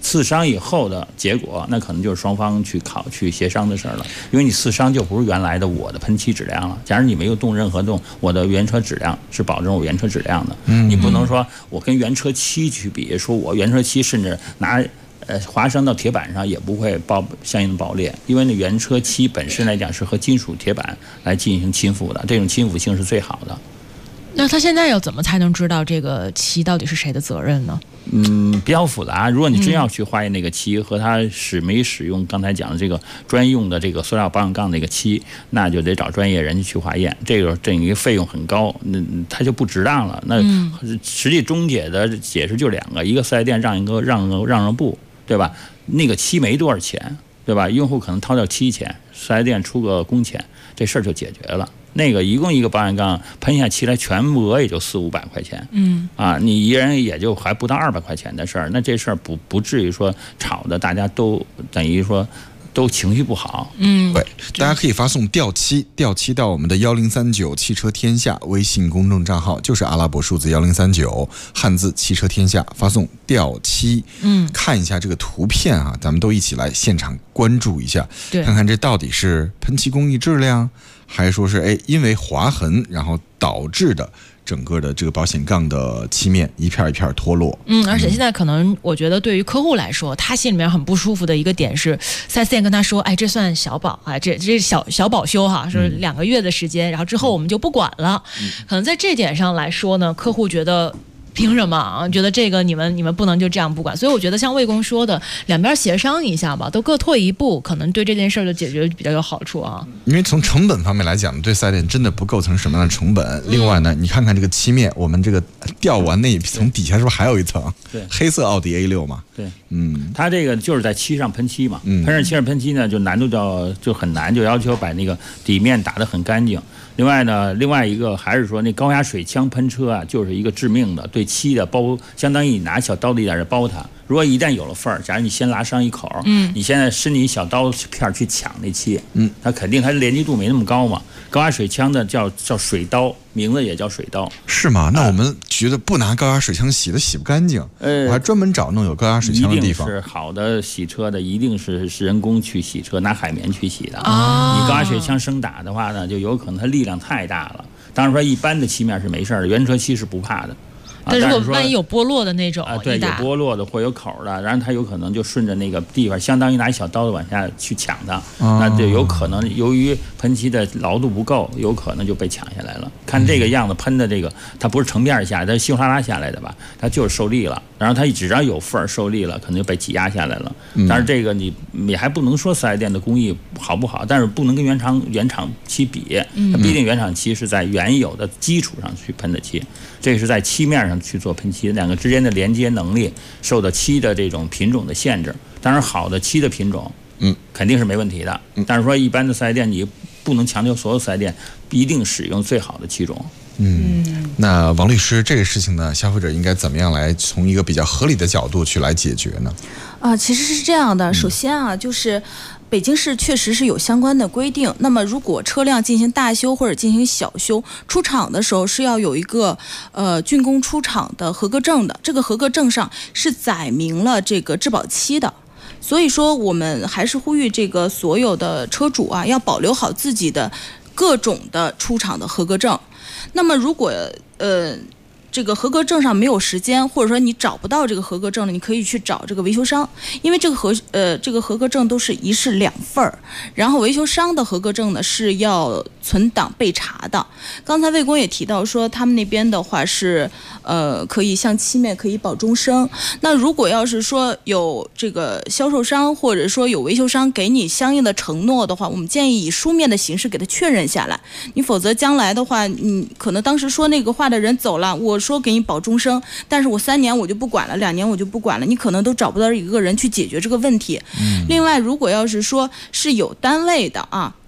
刺伤以后的结果，那可能就是双方去协商的事儿了。因为你刺伤就不是原来的我的喷漆质量了。假如你没有动任何动，我的原车质量是保证我原车质量的。你不能说我跟原车漆去比，说我原车漆甚至拿划伤到铁板上也不会相应的爆裂，因为那原车漆本身来讲是和金属铁板来进行亲附的，这种亲附性是最好的。 那他现在要怎么才能知道这个漆到底是谁的责任呢？ 比较复杂。如果你真要去化验那个漆和他使没使用刚才讲的这个专用的这个塑料保险杠那个漆，那就得找专业人去化验，这个费用很高，那他就不值当了。那实际中解的解释就两个，一个4S店让一个让步，对吧？那个漆没多少钱，对吧？用户可能掏掉漆钱，4S店出个工钱，这事儿就解决了。那个一共一个保险杠喷下漆来，全额也就400-500块钱，你一人也就还不到200块钱的事儿，那这事儿不至于说吵的大家都等于说都情绪不好。 对，大家可以发送掉漆到我们的1039汽车天下微信公众账号，就是阿拉伯数字1039，汉字汽车天下，发送掉漆。看一下这个图片啊，咱们都一起来现场关注一下，看看这到底是喷漆工艺质量，还是说是因为划痕然后导致的整个的这个保险杠的漆面一片一片脱落。 而且现在可能我觉得对于客户来说，他心里面很不舒服的一个点是，4S店跟他说，这算小保啊，这小保修哈，是2个月的时间，然后之后我们就不管了。可能在这点上来说呢，客户觉得凭什么啊？觉得这个你们不能就这样不管，所以我觉得像魏工说的，两边协商一下吧，都各退一步，可能对这件事儿的解决比较有好处啊。 因为从成本方面来讲，对4S店真的不构成什么样的成本。另外呢，你看看这个漆面，我们这个掉完那一从底下是不是还有一层？ 对， 黑色奥迪 A6 嘛。 对，它这个就是在漆上喷漆嘛，喷上漆上喷漆呢，就难度就很难，就要求把那个底面打得很干净。另外呢，另外一个还是说那高压水枪喷车啊，就是一个致命的，对漆的包，相当于你拿小刀子一点包它。如果一旦有了缝儿，假如你先拉伤一口，你现在伸你小刀片去抢那漆，它肯定它连接度没那么高嘛。高压水枪的叫水刀，名字也叫水刀。 是吗？那我们觉得不拿高压水枪洗不干净，我还专门找弄有高压水枪的地方。 一定是好的洗车的，一定是人工去洗车，拿海绵去洗的。你高压水枪生打的话呢，就有可能它力量太大了。当然说一般的漆面是没事的，原车漆是不怕的。 但如果万一有剥落的那种， 对，有剥落的或有口的，然后它有可能就顺着那个地方，相当于拿一小刀子往下去抢它，那就有可能由于喷漆的牢度不够，有可能就被抢下来了。看这个样子喷的这个，它不是成片下来，它是稀里哗啦下来的吧？它就是受力了，然后它只要有缝受力了，可能就被挤压下来了。但是这个你还不能说4S店的工艺好不好，但是不能跟原厂漆比，它毕竟原厂漆是在原有的基础上去喷的漆，这是在漆面上去做喷漆，两个之间的连接能力受到漆的这种品种的限制。当然好的漆的品种肯定是没问题的，但是说一般的4S店你不能强求所有4S店一定使用最好的漆种。 那王律师，这个事情呢，消费者应该怎么样来从一个比较合理的角度去来解决呢？ 其实是这样的，首先啊，就是北京市确实是有相关的规定。那么如果车辆进行大修或者进行小修，出厂的时候是要有一个竣工出厂的合格证的，这个合格证上是载明了这个质保期的。所以说我们还是呼吁这个所有的车主啊，要保留好自己的各种的出厂的合格证。那么如果这个合格证上没有时间，或者说你找不到这个合格证了，你可以去找这个维修商，因为这个合格证都是一式2份儿，然后维修商的合格证呢是要存档备查的。刚才魏工也提到说，他们那边的话是可以像漆面可以保终生。那如果要是说有这个销售商或者说有维修商给你相应的承诺的话，我们建议以书面的形式给他确认下来，你否则将来的话，你可能当时说那个话的人走了，我说给你保终生，但是我3年我就不管了，2年我就不管了，你可能都找不到一个人去解决这个问题。另外，如果要是说是有单位的啊，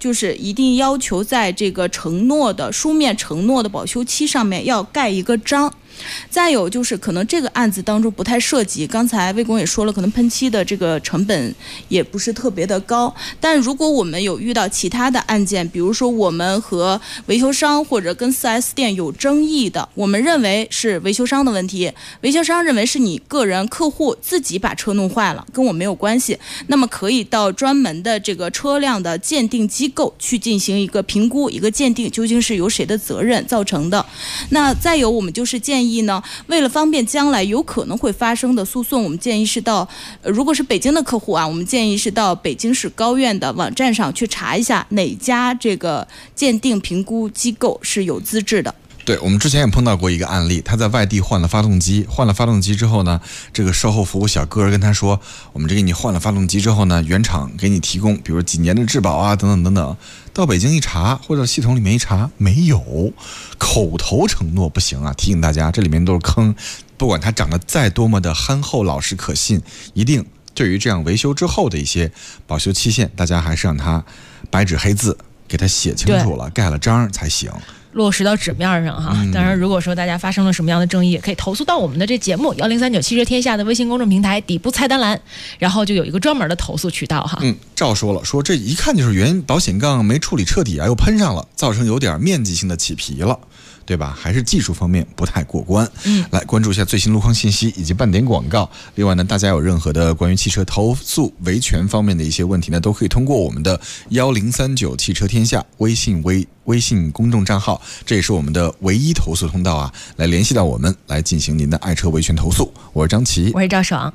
就是一定要求在这个书面承诺的保修期上面要盖一个章。再有就是可能这个案子当中不太涉及，刚才魏工也说了，可能喷漆的这个成本也不是特别的高，但如果我们有遇到其他的案件，比如说我们和维修商或者跟 4S 店有争议的，我们认为是维修商的问题，维修商认为是你个人客户自己把车弄坏了，跟我没有关系，那么可以到专门的这个车辆的鉴定机构去进行一个评估，一个鉴定，究竟是由谁的责任造成的。那再有我们就是建议呢，为了方便将来有可能会发生的诉讼，我们建议是到如果是北京的客户啊，我们建议是到北京市高院的网站上去查一下哪家这个鉴定评估机构是有资质的。 对，我们之前也碰到过一个案例，他在外地换了发动机之后呢，这个售后服务小哥跟他说，我们这给你换了发动机之后呢，原厂给你提供比如几年的质保啊等等等等，到北京一查或者系统里面一查没有，口头承诺不行啊，提醒大家这里面都是坑，不管他长得再多么的憨厚老实可信，一定对于这样维修之后的一些保修期限，大家还是让他白纸黑字给他写清楚了，盖了章才行， 落实到纸面上哈。当然如果说大家发生了什么样的争议，也可以投诉到我们的这节目1039汽车天下的微信公众平台底部菜单栏，然后就有一个专门的投诉渠道哈。 赵说了，说这一看就是原保险杠没处理彻底啊，又喷上了，造成有点面积性的起皮了，对吧？还是技术方面不太过关。来关注一下最新路况信息以及半点广告。另外呢，大家有任何的关于汽车投诉维权方面的一些问题呢，都可以通过我们的1039汽车天下微信公众账号，这也是我们的唯一投诉通道啊，来联系到我们，来进行您的爱车维权投诉。我是张琪， 我是赵爽。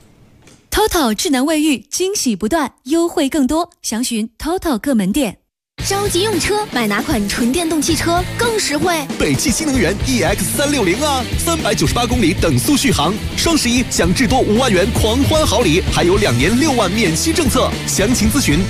TOTO 智能卫浴，惊喜不断，优惠更多，详询 TOTO 各门店。 着急用车，买哪款纯电动汽车更实惠？ 北汽新能源 EX360啊，398公里等速续航，双11享至多5万元狂欢好礼，还有2年6万免息政策。详情咨询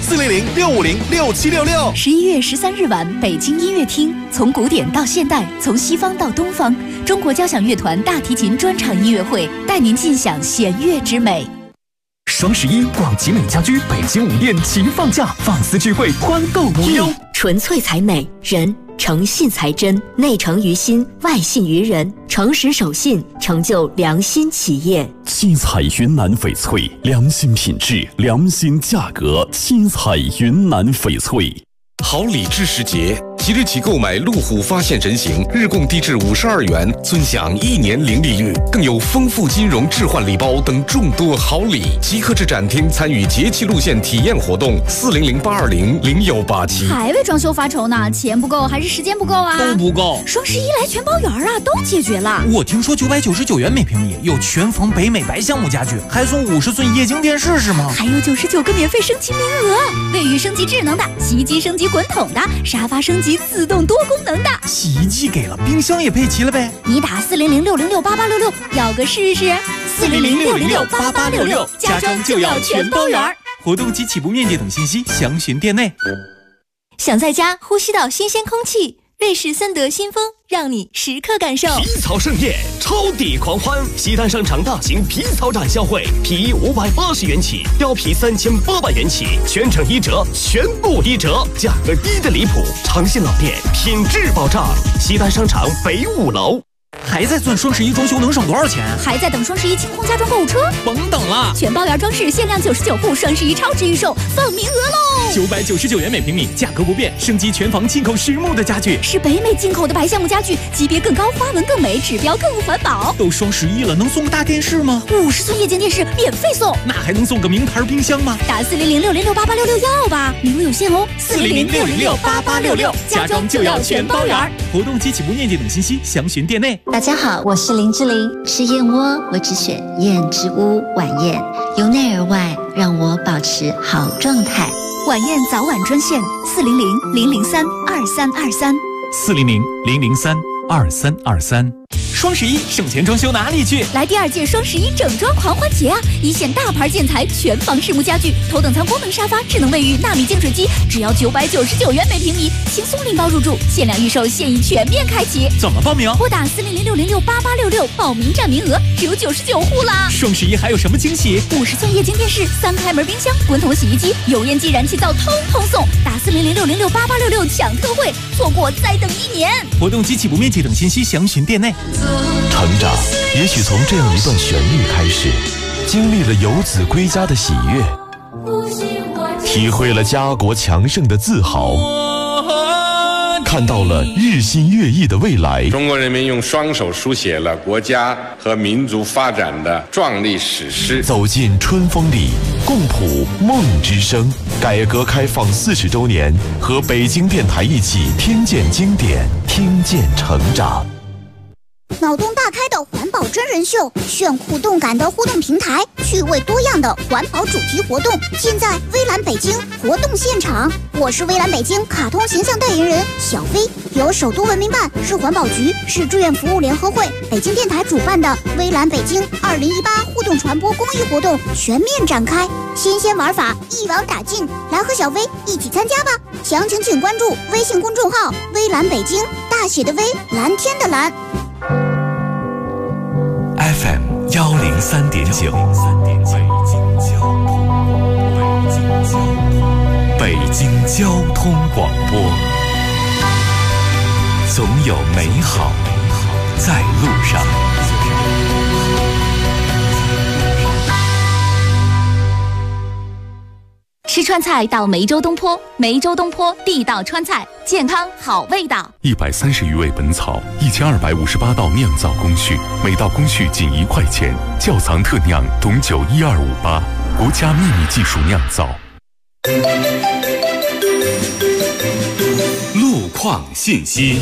400-650-6766。 11月13日晚，北京音乐厅，从古典到现代，从西方到东方，中国交响乐团大提琴专场音乐会，带您尽享弦乐之美。 双11，广集美家居北京5店齐放价，放肆聚会，欢购无忧。 纯粹才美，人诚信才真，内诚于心，外信于人，诚实守信，成就良心企业。 七彩云南翡翠，良心品质，良心价格。七彩云南翡翠。 好礼知时节，即日起购买路虎发现人形，日供低至52元，尊享1年零利率，更有丰富金融置换礼包等众多好礼。即刻至展厅参与节气路线体验活动，400-820-0187。 还为装修发愁呢？钱不够还是时间不够啊？ 都不够。 双11来全包圆啊，都解决了。 我听说999元每平米有全房北美白橡木家具，还送50寸液晶电视是吗？ 还有99个免费升级名额，卫浴升级智能的，洗衣机升级滚筒的，沙发升级自动多功能的。 洗衣机给了，冰箱也配齐了呗。 你打400-606-8866，要个试试。400-606-8866，家装就要全包圆。 活动及起步面积等信息详询店内。 想在家呼吸到新鲜空气，瑞士森德新风让你时刻感受。 皮草盛宴，超抵狂欢！西单商场大型皮草展销会，皮衣580元起，貂皮3800元起，全程1折，全部1折，价格低的离谱，长信老店，品质保障。西单商场北5楼。 还在算双11装修能省多少钱？ 还在等双11清空家装购物车？ 甭等了， 全包圆装饰限量99户，双11超值预售，放名额喽 ！999元每平米，价格不变，升级全房进口实木的家具， 是北美进口的白橡木家具，级别更高，花纹更美，指标更环保。 都双11了，能送个大电视吗 ？50寸液晶电视免费送， 那还能送个名牌冰箱吗？ 打400-606-8866要吧，名额有限哦。 400-606-8866，家装就要全包圆。活动及起步面积等信息详询店内。 大家好，我是林志玲。吃燕窝，我只选燕之屋晚宴，由内而外让我保持好状态。 晚宴早晚专线400-003-2323， 400-003-2323。 双11省钱装修哪里去？ 来第2届双11整装狂欢节啊！一线大牌建材、全房实木家具、头等舱功能沙发、智能卫浴、纳米净水机，只要999元每平米，轻松拎包入住，限量预售，现已全面开启。 怎么报名？ 拨打4006068866，报名占名额只有99户啦！ 双11还有什么惊喜 ？50寸液晶电视、3开门冰箱、滚筒洗衣机、油烟机、燃气灶通通送！打4006068866抢特惠，错过再等1年。 活动及起步面积等信息详询店内。 成长也许从这样一段旋律开始，经历了游子归家的喜悦，体会了家国强盛的自豪，看到了日新月异的未来。 中国人民用双手书写了国家和民族发展的壮丽史诗。 走进春风里，共谱梦之声。改革开放40周年，和北京电台一起听见经典，听见成长。 脑洞大开的环保真人秀，炫酷动感的互动平台，趣味多样的环保主题活动，尽在微蓝北京活动现场。我是微蓝北京卡通形象代言人小飞，由首都文明办、市环保局、市志愿服务联合会、北京电台主办的微蓝北京2018互动传播公益活动全面展开，新鲜玩法一网打尽，来和小飞一起参加吧！详情请关注微信公众号“微蓝北京”，大写的微，蓝天的蓝。 FM 103.9，北京交通广播，总有美好在路上。 吃川菜到梅州东坡，梅州东坡地道川菜，健康好味道。 130余味本草，1258道酿造工序，每道工序仅1块钱。窖藏特酿董酒12588，国家秘密技术酿造。 路况信息。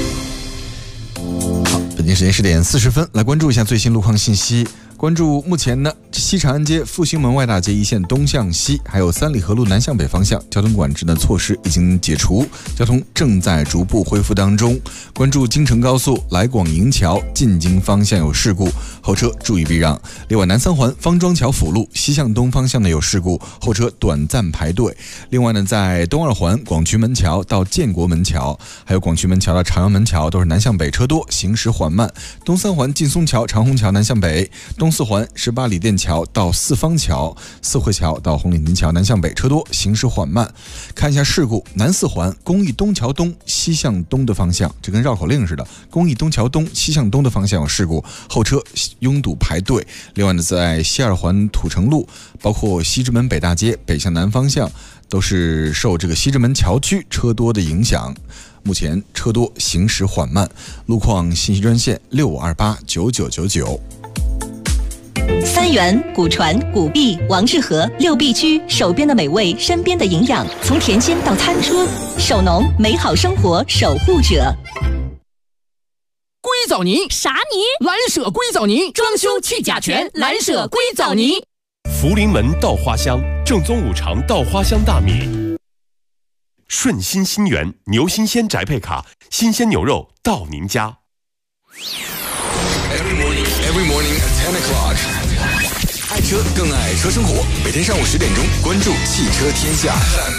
好，北京时间10点40分，来关注一下最新路况信息。关注目前呢，西长安街、复兴门外大街一线东向西，还有三里河路南向北方向交通管制的措施已经解除，交通正在逐步恢复当中。关注京承高速来广营桥进京方向有事故，后车注意避让。另外，南三环方庄桥辅路西向东方向呢有事故，后车短暂排队。另外呢，在东二环广渠门桥到建国门桥，还有广渠门桥到朝阳门桥都是南向北车多，行驶缓慢。东三环劲松桥、长虹桥南向北，东四环18里店桥到四方桥、四惠桥到红领巾桥南向北车多，行驶缓慢。看一下事故，南四环公益东桥东西向东的方向，这跟绕口令似的，公益东桥东西向东的方向有事故，后车拥堵排队。另外呢，在西二环土城路，包括西直门北大街北向南方向，都是受这个西直门桥区车多的影响。目前车多，行驶缓慢。路况信息专线65289999。 三元、古传、古碧、王致和6必居，手边的美味，身边的营养，从田间到餐桌，手农美好生活守护者。 硅藻泥啥泥？ 蓝舍硅藻泥，装修去甲醛，蓝舍硅藻泥。 福临门稻花香，正宗五常稻花香大米。顺心新源牛新鲜宅配卡，新鲜牛肉到您家。 Every morning at 10 o'clock， 爱车更爱车生活。每天上午10点钟，关注汽车天下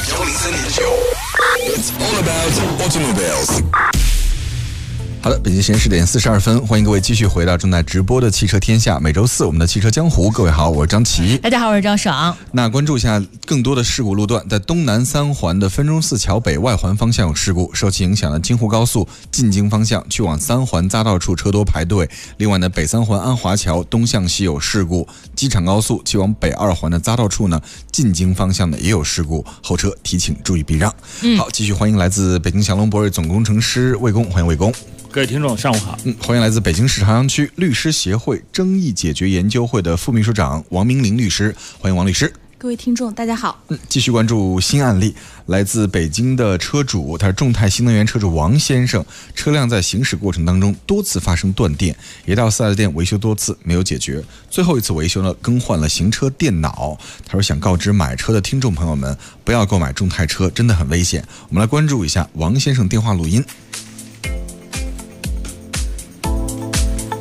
FM 103.9。It's all about automobiles。 好的，北京时间10点42分，欢迎各位继续回到正在直播的汽车天下。每周四我们的汽车江湖，各位好，我是张琪。 大家好，我是张爽。 那关注一下更多的事故路段，在东南三环的分钟寺桥北外环方向有事故，受其影响的京沪高速进京方向去往三环匝道处车多排队。另外呢，北三环安华桥东向西有事故，机场高速去往北二环的匝道处呢进京方向呢也有事故，后车提请注意避让。好，继续欢迎来自北京祥龙博瑞总工程师魏工，欢迎魏工。 各位听众，上午好。 欢迎来自北京市朝阳区律师协会争议解决研究会的副秘书长王明林律师，欢迎王律师。 各位听众，大家好。 继续关注新案例，来自北京的车主，他是众泰新能源车主王先生，车辆在行驶过程当中多次发生断电，也到4S店维修多次没有解决，最后一次维修呢更换了行车电脑。他说想告知买车的听众朋友们，不要购买众泰车，真的很危险。我们来关注一下王先生电话录音。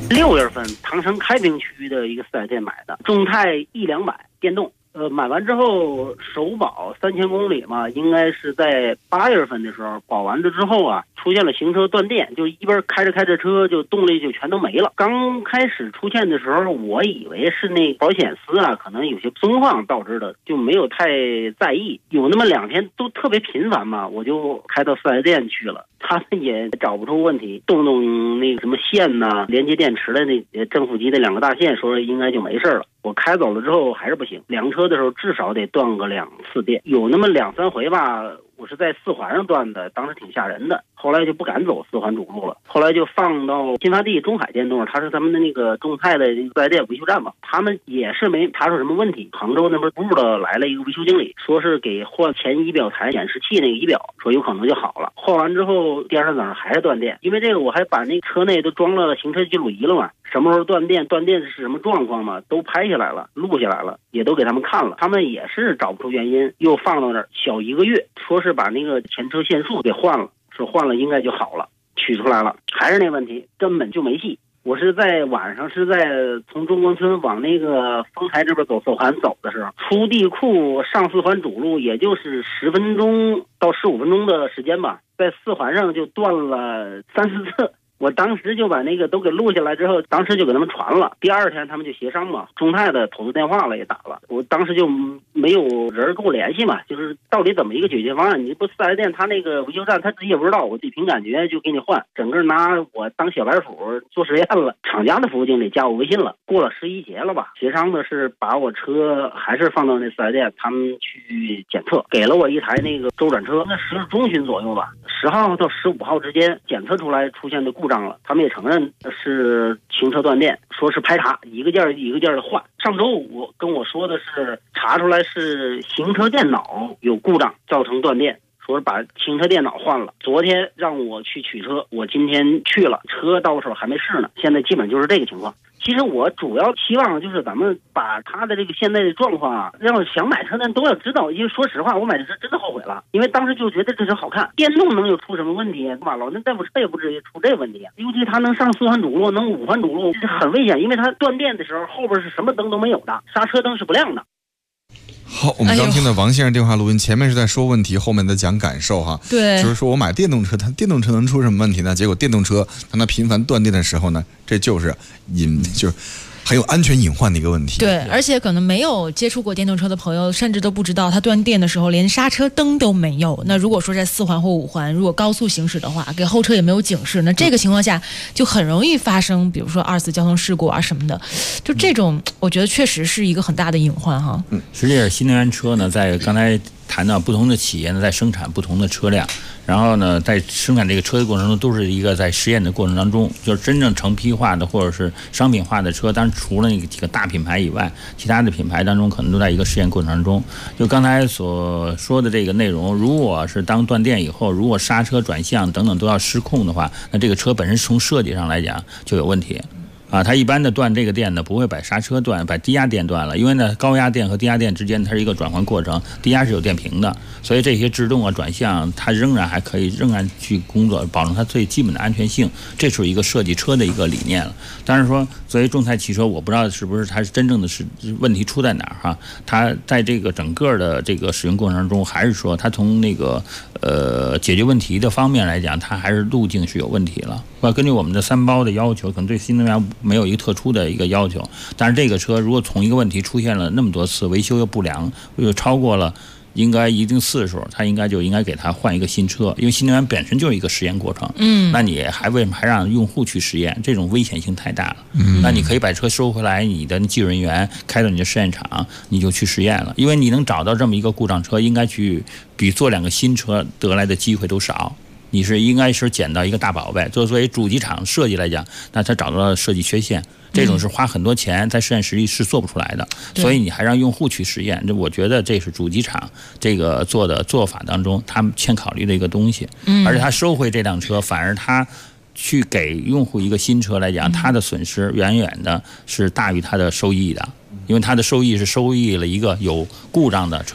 6月份唐城开平区的一个4S店买的，众泰 E200电动。买完之后首保3000公里嘛，应该是在8月份的时候保完了之后啊，出现了行车断电，就一边开着车就动力就全都没了。刚开始出现的时候，我以为是那保险丝啊可能有些松放导致的，就没有太在意。有那么2天都特别频繁嘛，我就开到4S店去了。他们也找不出问题，动那个什么线呐，连接电池的那正负极的2个大线，说应该就没事了。我开走了之后还是不行，量车的时候至少得断个2次电，有那么2、3回吧。我是在4环上断的，当时挺吓人的。后来就不敢走4环主路了，后来就放到新发地中海电动，它是他们的那个众泰的4S店维修站嘛，他们也是没查出什么问题。杭州那边部的来了一个维修经理，说是给换前仪表台显示器那个仪表，说有可能就好了。换完之后第二天早上还是断电，因为这个我还把那车内都装了行车记录仪了嘛，什么时候断电是什么状况嘛，都拍下来了，录下来了，也都给他们看了，他们也是找不出原因，又放到那儿小1个月，说是把那个前车线束给换了，说换了应该就好了，取出来了，还是那问题，根本就没戏。我是在晚上是在从中关村往那个丰台这边走4环走的时候，出地库上4环主路也就是10分钟到15分钟的时间吧，在4环上就断了3、4次。我当时就把那个都给录下来之后，当时就给他们传了。第二天他们就协商嘛，众泰的投资电话了也打了，我当时就没有人跟我联系嘛，就是到底怎么一个解决方案？你不4S店他那个维修站他自己也不知道，我自己凭感觉就给你换，整个拿我当小白鼠做实验了。厂家的服务经理加我微信了，过了11节了吧，协商的是把我车还是放到那4S店，他们去检测，给了我一台那个周转车，那10月中旬左右吧，10号到15号之间检测出来出现的故障了，他们也承认是行车断电，说是排查，一个件一个件的换。上周五跟我说的是查出来是行车电脑有故障造成断电，说是把行车电脑换了。昨天让我去取车，我今天去了，车到手还没试呢，现在基本就是这个情况。其实我主要希望就是咱们把他的这个现在的状况啊，让想买车的人都要知道。因为说实话，我买的车真的后悔了，因为当时就觉得这车好看，电动能有出什么问题？对吧？老那代步车也不至于出这问题，尤其它能上4环主路，能5环主路，这很危险，因为它断电的时候后边是什么灯都没有的，刹车灯是不亮的。 好，我们刚听的王先生电话录音，前面是在说问题，后面在讲感受哈。 对， 就是说我买电动车，它电动车能出什么问题呢？结果电动车当它频繁断电的时候呢，这就是很有安全隐患的一个问题。 对，而且可能没有接触过电动车的朋友，甚至都不知道它断电的时候连刹车灯都没有。那如果说在4环或5环，如果高速行驶的话，给后车也没有警示，那这个情况下就很容易发生，比如说2次交通事故啊什么的。就这种，我觉得确实是一个很大的隐患哈。 实际上，新能源车呢，在刚才谈到不同的企业呢，在生产不同的车辆，然后呢，在生产这个车的过程中，都是一个在实验的过程当中，就是真正成批化的或者是商品化的车，当然除了那个几个大品牌以外，其他的品牌当中可能都在一个实验过程当中。就刚才所说的这个内容，如果是当断电以后，如果刹车、转向等等都要失控的话，那这个车本身从设计上来讲就有问题。它一般的断这个电呢，不会把刹车断，把低压电断了，因为呢，高压电和低压电之间它是一个转换过程，低压是有电平的，所以这些制动啊、转向，它仍然去工作，保证它最基本的安全性，这是一个设计车的一个理念了。但是说，作为众泰汽车，我不知道是不是它是真正的是问题出在哪儿哈？它在这个整个的这个使用过程中，还是说它从那个解决问题的方面来讲，它还是路径是有问题了。根据我们的3包的要求，可能对新能源没有一个特殊的一个要求，但是这个车如果从一个问题出现了那么多次，维修又不良，又超过了应该一定次数，它应该给它换一个新车，因为新能源本身就是一个实验过程。那你为什么还让用户去实验？这种危险性太大了。那你可以把车收回来，你的技术人员开到你的实验场，你就去实验了，因为你能找到这么一个故障车，应该去比做2个新车得来的机会都少。你是应该是捡到一个大宝贝，作为主机厂设计来讲，那他找到了设计缺陷，这种是花很多钱，在实验室里是做不出来的，所以你还让用户去实验，我觉得这是主机厂这个做法当中他们欠考虑的一个东西。而且他收回这辆车，反而他去给用户一个新车来讲，他的损失远远的是大于他的收益的，因为他的收益是收益了一个有故障的车。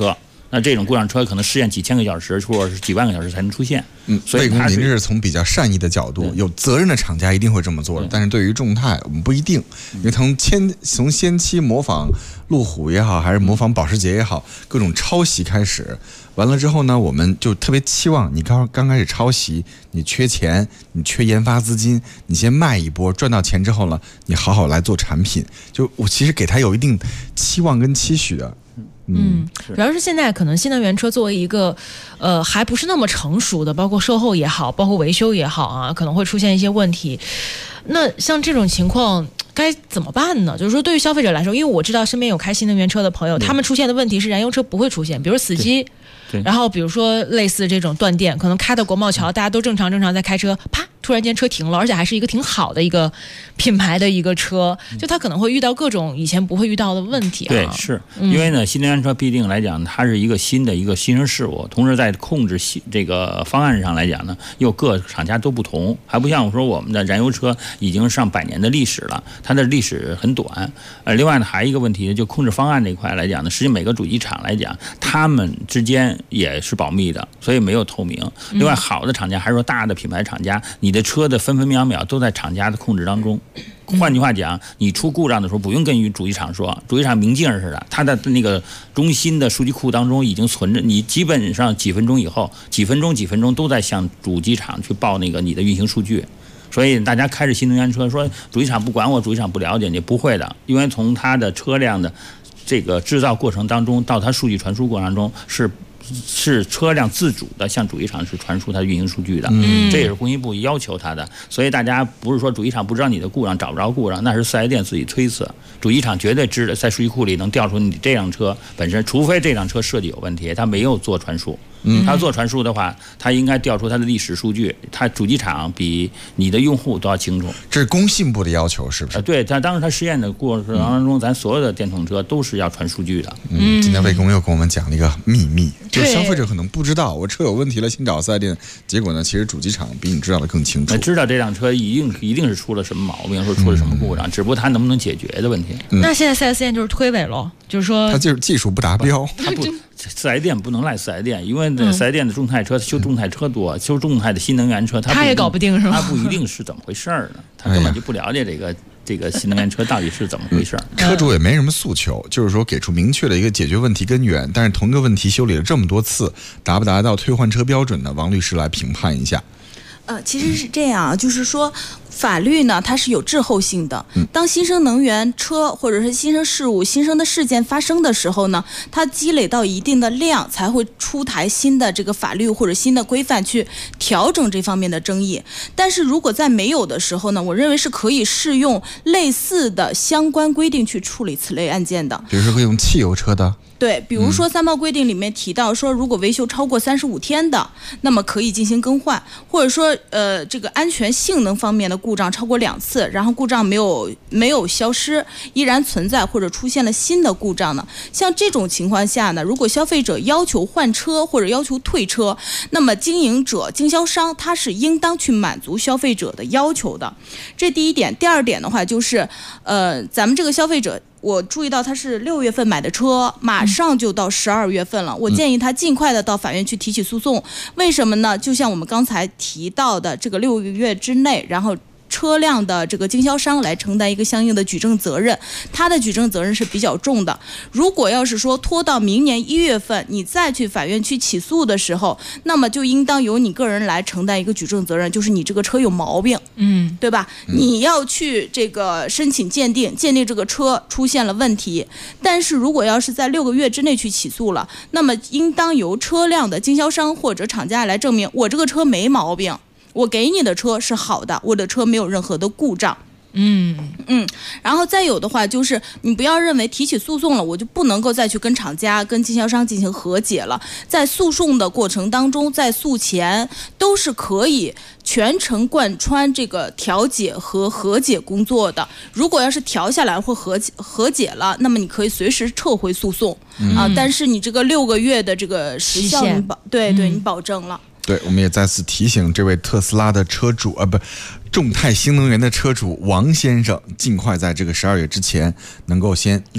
那这种故障车可能试验几千个小时或者是几万个小时才能出现。所以魏工，您这是从比较善意的角度，有责任的厂家一定会这么做的，但是对于众泰我们不一定，因为从先期模仿路虎也好，还是模仿保时捷也好，各种抄袭开始，完了之后呢，我们就特别期望你刚开始抄袭，你缺钱，你缺研发资金，你先卖一波，赚到钱之后呢，你好好来做产品。就我其实给他有一定期望跟期许的。 主要是现在可能新能源车作为一个还不是那么成熟的，包括售后也好，包括维修也好啊，可能会出现一些问题。那像这种情况该怎么办呢？就是说对于消费者来说，因为我知道身边有开新能源车的朋友，他们出现的问题是燃油车不会出现，比如死机，然后比如说类似这种断电，可能开到国贸桥，大家都正常在开车，啪，突然间车停了，而且还是一个挺好的一个品牌的一个车，就他可能会遇到各种以前不会遇到的问题啊。 对，是因为呢，新能源车必定来讲，它是一个新生事物，同时在控制这个方案上来讲呢，又各厂家都不同，还不像我说我们的燃油车已经上100年的历史了，它的历史很短。另外呢，还有一个问题，就控制方案这一块来讲呢，实际每个主机厂来讲，他们之间也是保密的，所以没有透明。另外，好的厂家还是说大的品牌厂家，你的车的分分秒秒都在厂家的控制当中。换句话讲，你出故障的时候不用跟主机厂说，主机厂明镜似的，它的那个中心的数据库当中已经存着，你基本上几分钟以后，几分钟都在向主机厂去报那个你的运行数据。所以大家开着新能源车说主机厂不管我，主机厂不了解你，不会的，因为从它的车辆的这个制造过程当中到它数据传输过程中是车辆自主的向主机厂是传输它的运行数据的，这也是工信部要求它的。所以大家不是说主机厂不知道你的故障，找不着故障，那是4S店自己推测，主机厂绝对知道，在数据库里能调出你这辆车本身，除非这辆车设计有问题，它没有做传输。他做传输的话，他应该调出它的历史数据，他主机厂比你的用户都要清楚。 这是工信部的要求，是不是？ 对，当时他实验的过程当中，咱所有的电动车都是要传数据的。 今天魏工又跟我们讲了一个秘密，就是消费者可能不知道，我车有问题了，先找4S店，结果呢，其实主机厂比你知道的更清楚。 知道这辆车一定是出了什么毛病，说出了什么故障，只不过它能不能解决的问题。 那现在4S店就是推诿喽，就是说它就是技术不达标， 它不。4S店不能赖4S店，因为4S店的众泰车修众泰车多，修众泰的新能源车， 他也搞不定是吧？ 他不一定是怎么回事呢，他根本就不了解这个新能源车到底是怎么回事。 车主也没什么诉求，就是说给出明确的一个解决问题根源，但是同一个问题修理了这么多次，达不达到退换车标准呢？王律师来评判一下。 其实是这样，就是说法律呢，它是有滞后性的。当新生能源车或者是新生事物、新生的事件发生的时候呢，它积累到一定的量，才会出台新的这个法律或者新的规范去调整这方面的争议。但是如果在没有的时候呢，我认为是可以适用类似的相关规定去处理此类案件的。 比如说可以用汽油车的。 对，比如说三包规定里面提到说，如果维修超过35天的，那么可以进行更换，或者说这个安全性能方面的故障超过2次，然后故障没有消失，依然存在或者出现了新的故障呢，像这种情况下呢，如果消费者要求换车或者要求退车，那么经销商他是应当去满足消费者的要求的，这第一点。第二点的话就是咱们这个消费者，我注意到他是6月份买的车，马上就到12月份了。我建议他尽快的到法院去提起诉讼。为什么呢？就像我们刚才提到的，这个6个月之内，然后车辆的这个经销商来承担一个相应的举证责任，他的举证责任是比较重的。如果要是说拖到明年1月份，你再去法院去起诉的时候，那么就应当由你个人来承担一个举证责任，就是你这个车有毛病，对吧？你要去这个申请鉴定这个车出现了问题。但是如果要是在6个月之内去起诉了，那么应当由车辆的经销商或者厂家来证明我这个车没毛病，我给你的车是好的，我的车没有任何的故障。然后再有的话就是你不要认为提起诉讼了我就不能够再去跟厂家跟经销商进行和解了，在诉讼的过程当中，在诉前都是可以全程贯穿这个调解和和解工作的。如果要是调下来或和解了，那么你可以随时撤回诉讼但是你这个6个月的这个时效你你保证了。 对，我们也再次提醒这位特斯拉的车主众泰新能源的车主王先生，尽快在这个12月之前能够先立案。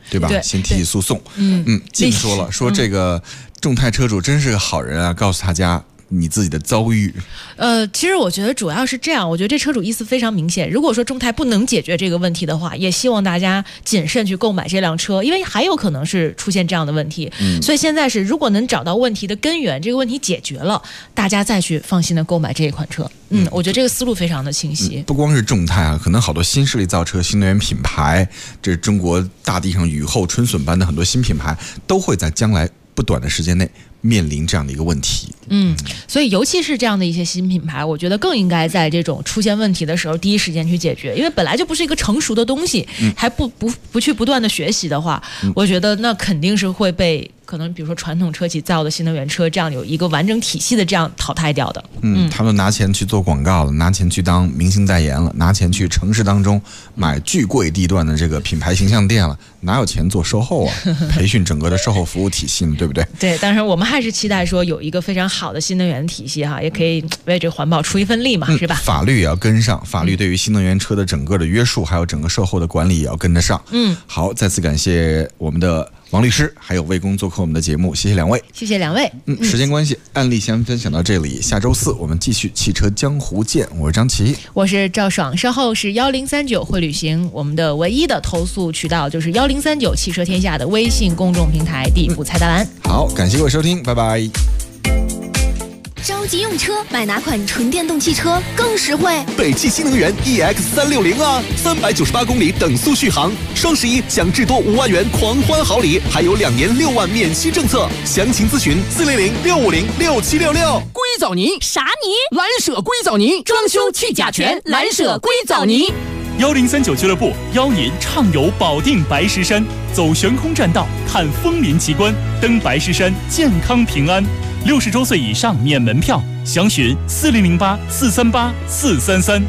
对吧？先提起诉讼。静说了，说这个众泰车主真是个好人啊，告诉大家你自己的遭遇。 其实我觉得主要是这样，我觉得这车主意思非常明显。如果说众泰不能解决这个问题的话，也希望大家谨慎去购买这辆车，因为还有可能是出现这样的问题。所以现在是，如果能找到问题的根源，这个问题解决了，大家再去放心的购买这一款车。我觉得这个思路非常的清晰。 不光是众泰啊，可能好多新势力造车、新能源品牌，这中国大地上雨后春笋般的很多新品牌，都会在将来不短的时间内面临这样的一个问题。 所以尤其是这样的一些新品牌，我觉得更应该在这种出现问题的时候第一时间去解决，因为本来就不是一个成熟的东西，还不去不断的学习的话，我觉得那肯定是会被可能比如说传统车企造的新能源车这样有一个完整体系的这样淘汰掉的。 他们拿钱去做广告了，拿钱去当明星代言了，拿钱去城市当中买巨贵地段的这个品牌形象店了，哪有钱做售后啊？培训整个的售后服务体系呢，对不对？ 对，当然我们还是期待说有一个非常好的新能源体系哈，也可以为这个环保出一份力嘛，是吧？ 法律也要跟上，法律对于新能源车的整个的约束，还有整个售后的管理也要跟得上。好，再次感谢我们的王律师还有魏工做客我们的节目，谢谢两位。 谢谢两位。 时间关系，案例先分享到这里，下周四我们继续汽车江湖见。我是张琪， 我是赵爽，稍后是1039会旅行，我们的唯一的投诉渠道就是1039汽车天下的微信公众平台第一部菜单栏。 好，感谢各位收听，拜拜。 着急用车，买哪款纯电动汽车更实惠？ 北汽新能源 EX360啊，398公里等速续航，双11享至多5万元狂欢好礼，还有2年6万免息政策。详情咨询400-650-6766。 硅藻泥啥泥？ 蓝舍硅藻泥，装修去甲醛，蓝舍硅藻泥。 1039俱乐部邀您畅游保定白石山，走悬空栈道，看枫林奇观，登白石山健康平安。60周岁以上免门票，详询4008-438-433。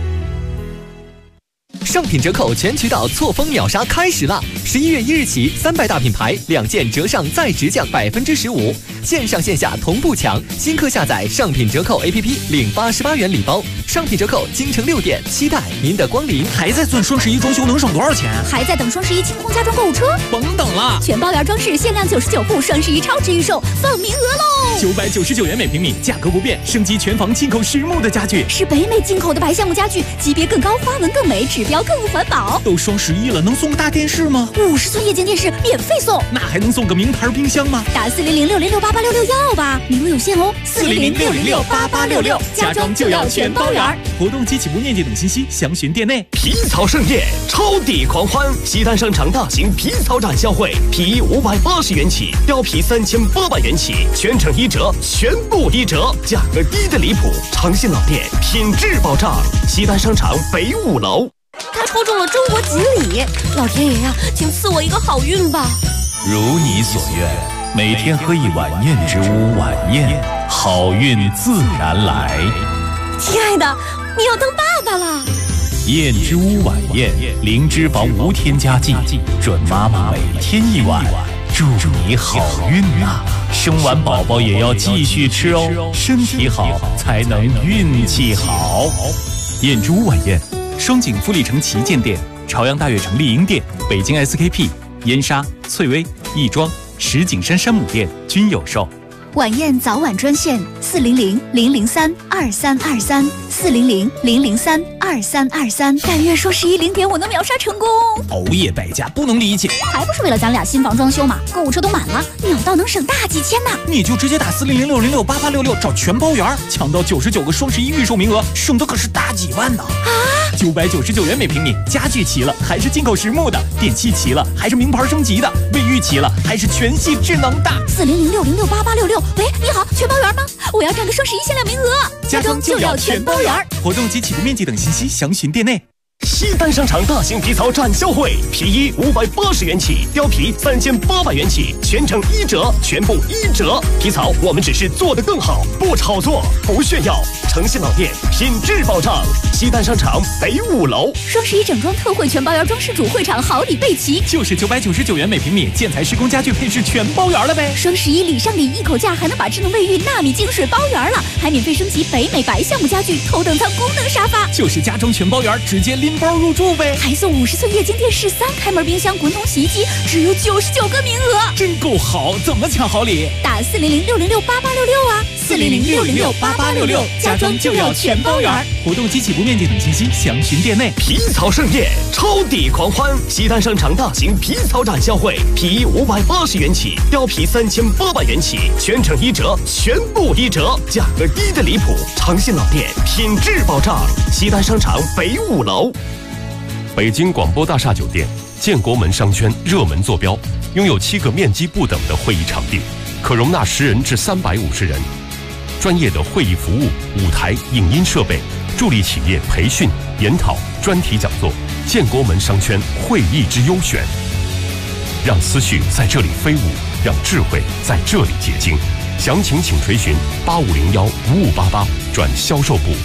上品折扣全渠道错峰秒杀开始啦！11月1日起，300大品牌2件折上再直降15%，线上线下同步抢。新客下载上品折扣 APP 领88元礼包。上品折扣京城6店，期待您的光临。 还在算双11装修能省多少钱？ 还在等双11清空家装购物车？ 甭等了， 全包圆装饰限量99户，双11超值预售放名额喽 ！999元每平米，价格不变，升级全房进口实木的家具， 是北美进口的白橡木家具，级别更高，花纹更美，指标更环保。 都双11了，能送个大电视吗 ？50寸液晶电视免费送。 那还能送个名牌冰箱吗？ 打400-606-8866要吧，名额有限哦。 400-606-8866，家装就要全包圆。活动及起步链接等信息详询店内。 皮草盛宴，超抵狂欢！西单商场大型皮草展销会，皮衣580元起，貂皮3800元起，全程1折，全部1折，价格低得离谱。长信老店，品质保障。西单商场北5楼。 他抽中了中国锦鲤，老天爷呀，请赐我一个好运吧！ 如你所愿，每天喝一碗燕之屋晚宴，好运自然来。 亲爱的，你要当爸爸了！ 燕之屋晚宴，零脂肪无添加剂，准妈妈每天1碗，祝你好运啊！生完宝宝也要继续吃哦，身体好才能运气好。 燕之屋晚宴，双井富力城旗舰店、朝阳大悦城丽婴店、北京 SKP、燕莎、翠微、亦庄、石景山山姆店均有售。 晚宴早晚专线400-003-2323，400-003-2323。但愿双110点我能秒杀成功。 熬夜败家不能理解， 还不是为了咱俩新房装修嘛？购物车都满了，秒到能省大几千呢。 你就直接打400-606-8866找全包圆，抢到99个双11预售名额，省的可是大几万呢！999元每平米，家具齐了还是进口实木的，电器齐了还是名牌升级的，卫浴齐了还是全系智能的。 400-606-8866。喂，你好，全包圆吗？我要占个双11限量名额。 家装就要全包圆。活动及起步面积等信息详询店内。 西单商场大型皮草展销会，皮衣580元起，貂皮3800元起，全程1折，全部1折。皮草我们只是做得更好，不炒作，不炫耀。诚信老店，品质保障。西单商场北5楼。 双11整装特惠全包圆装饰主会场好礼备齐， 就是999元每平米，建材施工家具配饰全包圆了呗。 双11礼上礼，一口价还能把智能卫浴纳米净水包圆了，还免费升级北美白橡木家具头等舱功能沙发， 就是家装全包圆，直接拎包入住呗， 还送50寸液晶电视、3开门冰箱、滚筒洗衣机，只有99个名额， 真够好！怎么抢好礼？ 打400-606-8866啊，400-606-8866，家装就要全包圆。 活动及起步面积等信息详询店内。 皮草盛宴，超抵狂欢！西单商场大型皮草展销会，皮衣580元起，貂皮3800元起，全程1折，全部1折，价格低的离谱。长信老店，品质保障。西单商场北5楼。 北京广播大厦酒店，建国门商圈热门坐标，拥有7个面积不等的会议场地，可容纳10人至350人。专业的会议服务、舞台、影音设备，助力企业培训、研讨、专题讲座。建国门商圈会议之优选，让思绪在这里飞舞，让智慧在这里结晶。详情请垂询8501-5588转销售部。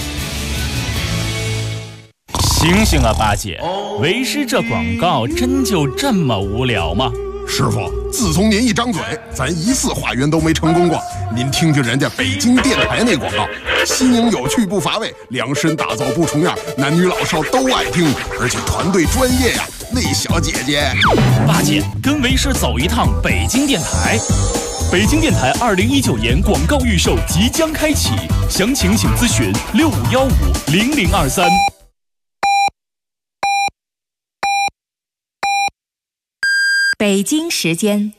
醒醒啊，八姐！为师这广告真就这么无聊吗？ 师傅，自从您一张嘴，咱1次化缘都没成功过。您听听人家北京电台那广告，新颖有趣不乏味，量身打造不重样，男女老少都爱听，而且团队专业呀。那小姐姐， 八姐跟为师走一趟北京电台。北京电台2019年广告预售即将开启，详情请咨询65150023。 北京时间